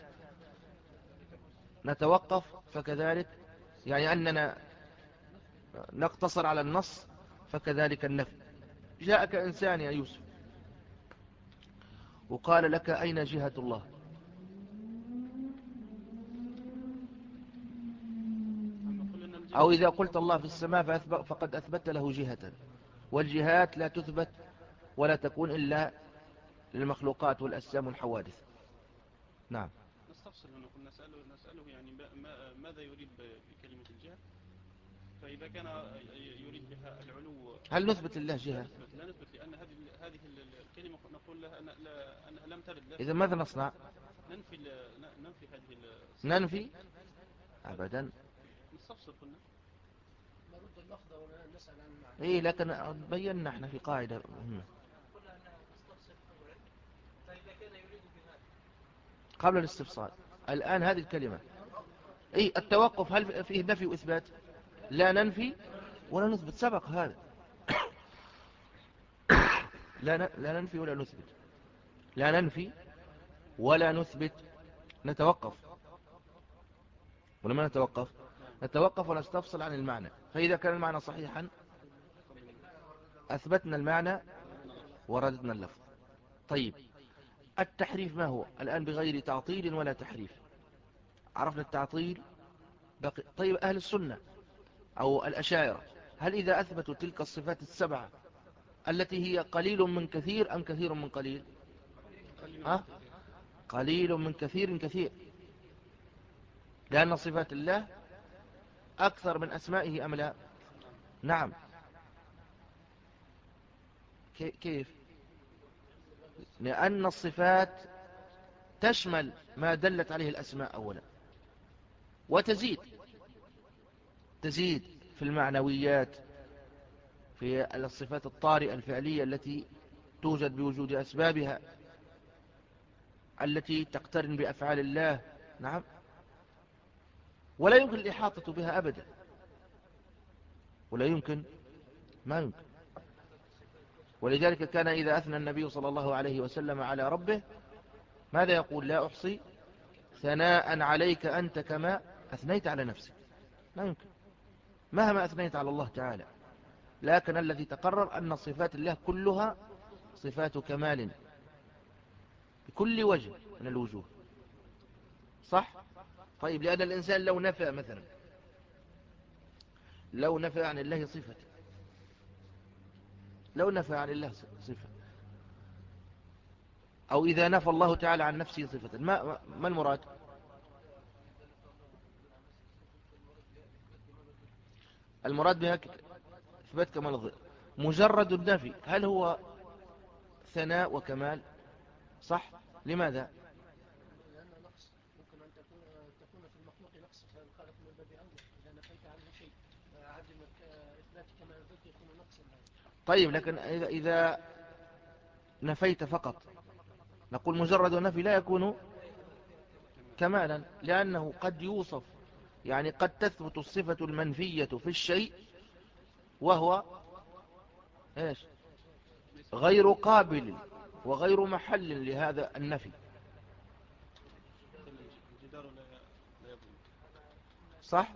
نتوقف، فكذلك يعني أننا نقتصر على النص، فكذلك النفي. جاءك إنسان يا يوسف وقال لك أين جهة الله؟ أو إذا قلت الله في السماء فقد أثبت له جهة، والجهات لا تثبت ولا تكون إلا للمخلوقات والأجسام والحوادث. نعم. نستفسر هنا، قلنا نسأله, نسأله يعني ما ماذا يريد بكلمة الجهة، فإذا كان يريد بها العلو هل نثبت لله جهة؟ لا نثبت، لأن هذه هذه الكلمة نقول لها أنها لم ترد. إذا ماذا نصنع؟ ننفي ننفي هذه ننفي أبدا. نستفسر قلنا نرد اللفظ ونسأل عن المعنى. إيه، لكن بينا احنا في قاعدة مهمة. قلنا أننا نستفسر أولا، فإذا كان يريد بهذا قبل الاستفسار الآن هذه الكلمة إيه التوقف، هل فيه نفي وإثبات؟ لا ننفي ولا نثبت، سبق هذا. لا لا ننفي ولا نثبت، لا ننفي ولا نثبت، نتوقف. ولما نتوقف نتوقف ونستفصل عن المعنى، فإذا كان المعنى صحيحا أثبتنا المعنى ورددنا اللفظ. طيب، التحريف ما هو الآن بغير تعطيل ولا تحريف؟ عرفنا التعطيل بقي. طيب، أهل السنة أو الأشاعرة هل إذا أثبتوا تلك الصفات السبعة التي هي قليل من كثير أم كثير من قليل؟ ها؟ قليل من كثير كثير، لأن صفات الله أكثر من أسمائه أم لا؟ نعم. كيف؟ لأن الصفات تشمل ما دلت عليه الأسماء أولا، وتزيد تزيد في المعنويات، في الصفات الطارئة الفعلية التي توجد بوجود أسبابها التي تقترن بأفعال الله. نعم. ولا يمكن الإحاطة بها أبدا، ولا يمكن، ما يمكن. ولذلك كان إذا أثنى النبي صلى الله عليه وسلم على ربه ماذا يقول؟ لا أحصي ثناء عليك أنت كما أثنيت على نفسك. ما يمكن مهما أثنيت على الله تعالى. لكن الذي تقرر أن صفات الله كلها صفات كمال بكل وجه من الوجوه، صح؟ طيب لأن الإنسان لو نفى مثلا، لو نفى عن الله صفة، لو نفى عن الله صفة، أو إذا نفى الله تعالى عن نفسه صفة، ما, ما المراد؟ المراد بها إثبات كمال الضد. مجرد النفي هل هو ثناء وكمال؟ صح؟ لماذا؟ لأنه نقص، ممكن أن تكون تكون في المخلوق نقص، فالخالق من باب أولى إذا نفيت عنه شيء، فعدم إثبات كمال الضد يكون نقصا. طيب لكن إذا, إذا نفيت فقط نقول مجرد النفي لا يكون كمالا، لأنه قد يوصف، يعني قد تثبت الصفة المنفية في الشيء وهو إيش؟ غير قابل وغير محل لهذا النفي، صح؟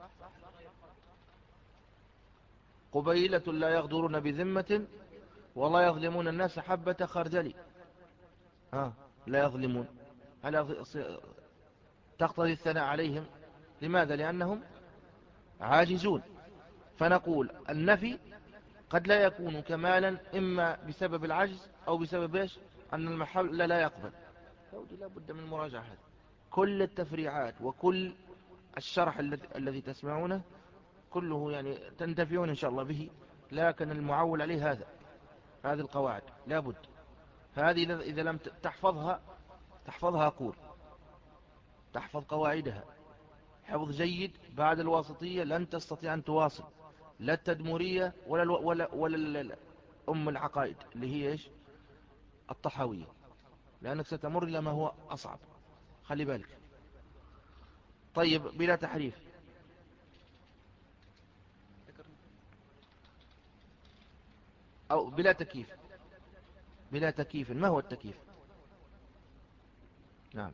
قبيلة لا يغدرون بذمة ولا يظلمون الناس حبة خردل. ها لا يظلمون، هل تقتضي الثناء عليهم؟ لماذا؟ لأنهم عاجزون. فنقول النفي قد لا يكون كمالا إما بسبب العجز أو بسبب إيش؟ أن المحل لا, لا يقبل. لا بد من مراجعة هذا. كل التفريعات وكل الشرح الذي تسمعونه كله يعني تنتفعون إن شاء الله به، لكن المعول عليه هذا، هذه القواعد لا بد. هذه إذا لم تحفظها تحفظها أقول تحفظ قواعدها حفظ جيد، بعد الواسطية لن تستطيع أن تواصل لا التدمرية ولا الو... ولا ولا أم العقائد اللي هي إيش؟ الطحاوية، لأنك ستمر إلى ما هو أصعب. خلي بالك. طيب بلا تحريف، أو بلا تكييف. بلا تكييف، ما هو التكييف؟ نعم،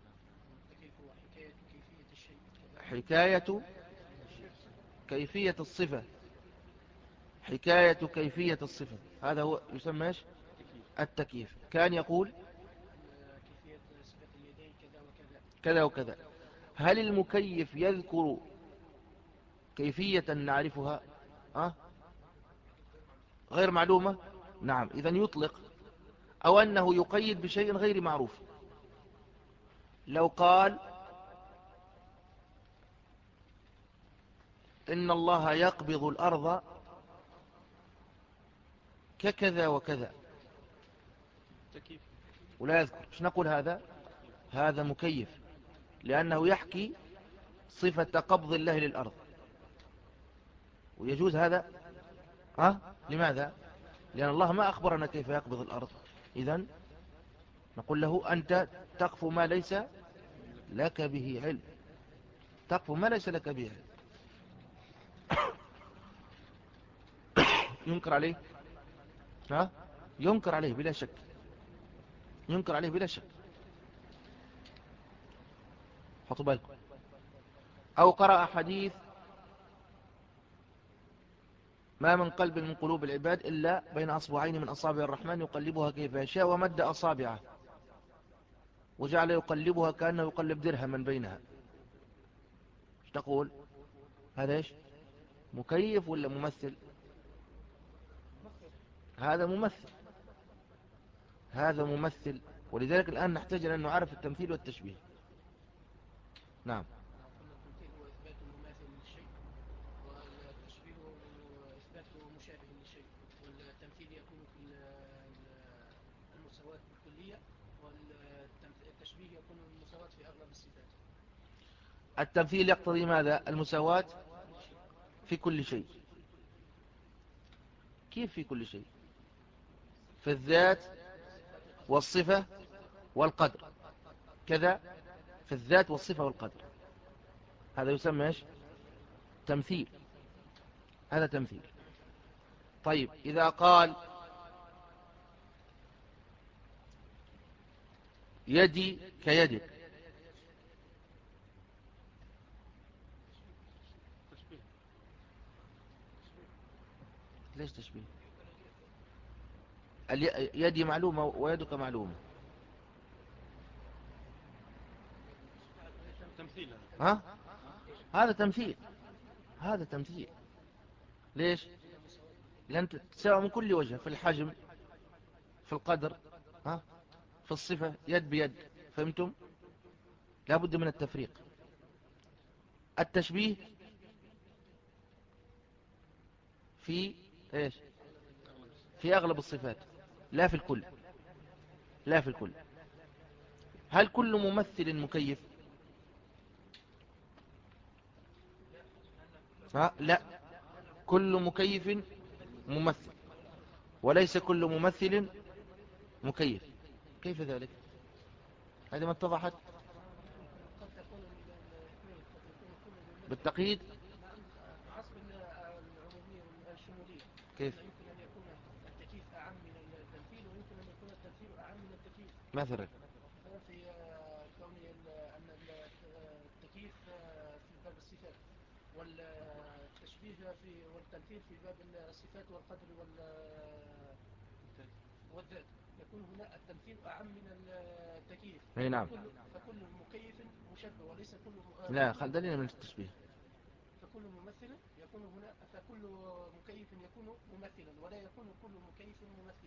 حكاية كيفية الصفة، حكاية كيفية الصفة، هذا هو يسمى إيش؟ التكييف. كان يقول كيفية صفة اليدين كذا وكذا كذا وكذا. هل المكيف يذكر كيفية نعرفها؟ أه؟ غير معلومة؟ نعم، إذن يطلق، أو أنه يقيد بشيء غير معروف. لو قال إن الله يقبض الأرض ككذا وكذا ولا يذكر، ايش نقول؟ هذا هذا مكيف، لأنه يحكي صفة قبض الله للأرض، ويجوز هذا. أه؟ لماذا؟ لأن الله ما أخبرنا كيف يقبض الأرض. إذن نقول له أنت تقف ما ليس لك به علم، تقف ما ليس لك به علم. ينكر عليه؟ ها؟ ينكر عليه بلا شك، ينكر عليه بلا شك. حطوا بالكم. أو قرأ حديث ما من قلب من قلوب العباد إلا بين أصبعين من أصابع الرحمن يقلبها كيف يشاء، ومد أصابعه وجعل يقلبها كأنه يقلب درهما بينها. ايش تقول؟ هذا ايش؟ مكيف ولا ممثل؟ هذا ممثل، هذا ممثل. ولذلك الآن نحتاج أن نعرف التمثيل والتشبيه. نعم. التمثيل هو إثبات مماثل للشيء، والتشبيه إثبات مشابه للشيء، والتمثيل يكون في المساواة بالكلية، والتشبيه يكون المساواة في أغلب الصفات. التمثيل يقتضي ماذا؟ المساواة في كل شيء. كيف في كل شيء؟ في الذات والصفة والقدر، كذا في الذات والصفة والقدر. هذا يسمى ايش؟ تمثيل، هذا تمثيل. طيب إذا قال يدي كيدك، ليش تشبيه؟ يدي معلومة ويدك معلومة. تمثيل. ها؟ هذا تمثيل، هذا تمثيل. ليش؟ لأن تساوي من كل وجه، في الحجم، في القدر، ها؟ في الصفة، يد بيد. فهمتم؟ لا بد من التفريق. التشبيه في ايش؟ في أغلب الصفات، لا في الكل، لا في الكل. هل كل ممثل مكيف؟ ها؟ لا، كل مكيف ممثل، وليس كل ممثل مكيف. كيف ذلك؟ هذه ما اتضحت قد تكون الاثنين، قد يكون كل ممثل بالتقييد. حسب العمومية والشمولية. كيف يمكن أن يكون التكييف أعم من التمثيل، ويمكن أن يكون التمثيل أعم من التكييف. مثلا؟ في كون أن التكييف في باب الصفات، والتشبيه في والتمثيل في باب الصفات والقدر والذات، يكون هنا التمثيل أعم من التكييف. اي نعم. فكل, فكل مكيف مشبه، وليس كل لا، خلدني من التشبيه. فكل ممثل يكون هنا، فكل مكيف يكون ممثلا، ولا يكون كل مكيف ممثل.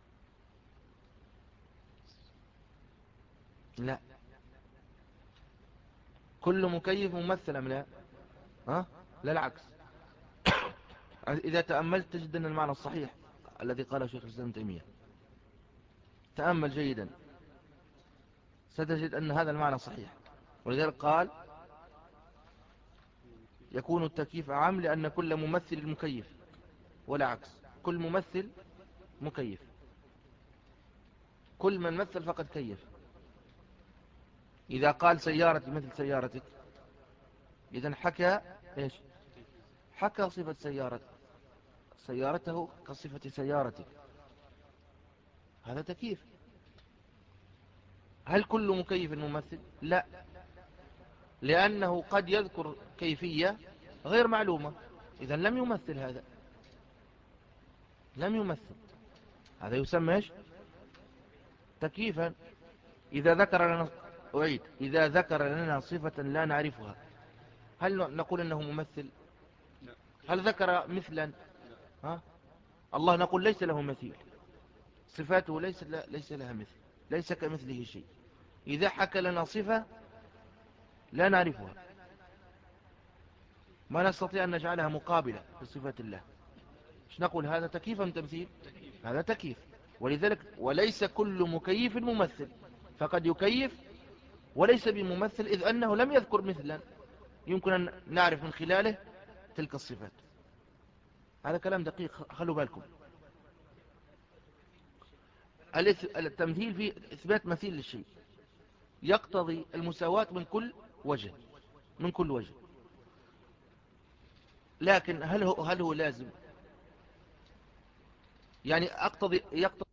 لا، كل مكيف ممثل أم لا؟ ها؟ لا، العكس. إذا تأملت تجد أن المعنى الصحيح الذي قاله شيخ الإسلام ابن تيمية، تأمل جيدا ستجد أن هذا المعنى صحيح. ولذلك قال يكون التكييف أعم لأن كل ممثل مكيف، ولا عكس، كل ممثل مكيف، كل من مثل فقد كيف. إذا قال سيارتي مثل سيارتك، إذن حكى إيش؟ حكى صفة سيارة سيارته كصفة سيارتك، هذا تكييف. هل كل مكيف ممثل؟ لا، لأنه قد يذكر كيفية غير معلومة، إذن لم يمثل، هذا لم يمثل، هذا يسمى إيش؟ تكييفا. إذا ذكر لنا أعيد إذا ذكر لنا صفة لا نعرفها، هل نقول أنه ممثل؟ هل ذكر مثلا؟ ها؟ الله نقول ليس له مثيل، صفاته ليس ليس لها مثل، ليس كمثله شيء. إذا حكى لنا صفة لا نعرفها، ما نستطيع أن نجعلها مقابلة لصفات الله، مش نقول هذا تكييف أم تمثيل؟ هذا تكييف. ولذلك وليس كل مكيف ممثل، فقد يكيف وليس بممثل، إذ أنه لم يذكر مثلا يمكن أن نعرف من خلاله تلك الصفات. هذا كلام دقيق، خلوا بالكم. التمثيل في إثبات مثيل للشيء يقتضي المساواة من كل وجه، من كل وجه. لكن هل هو هل هو لازم؟ يعني أقتضي يقتضي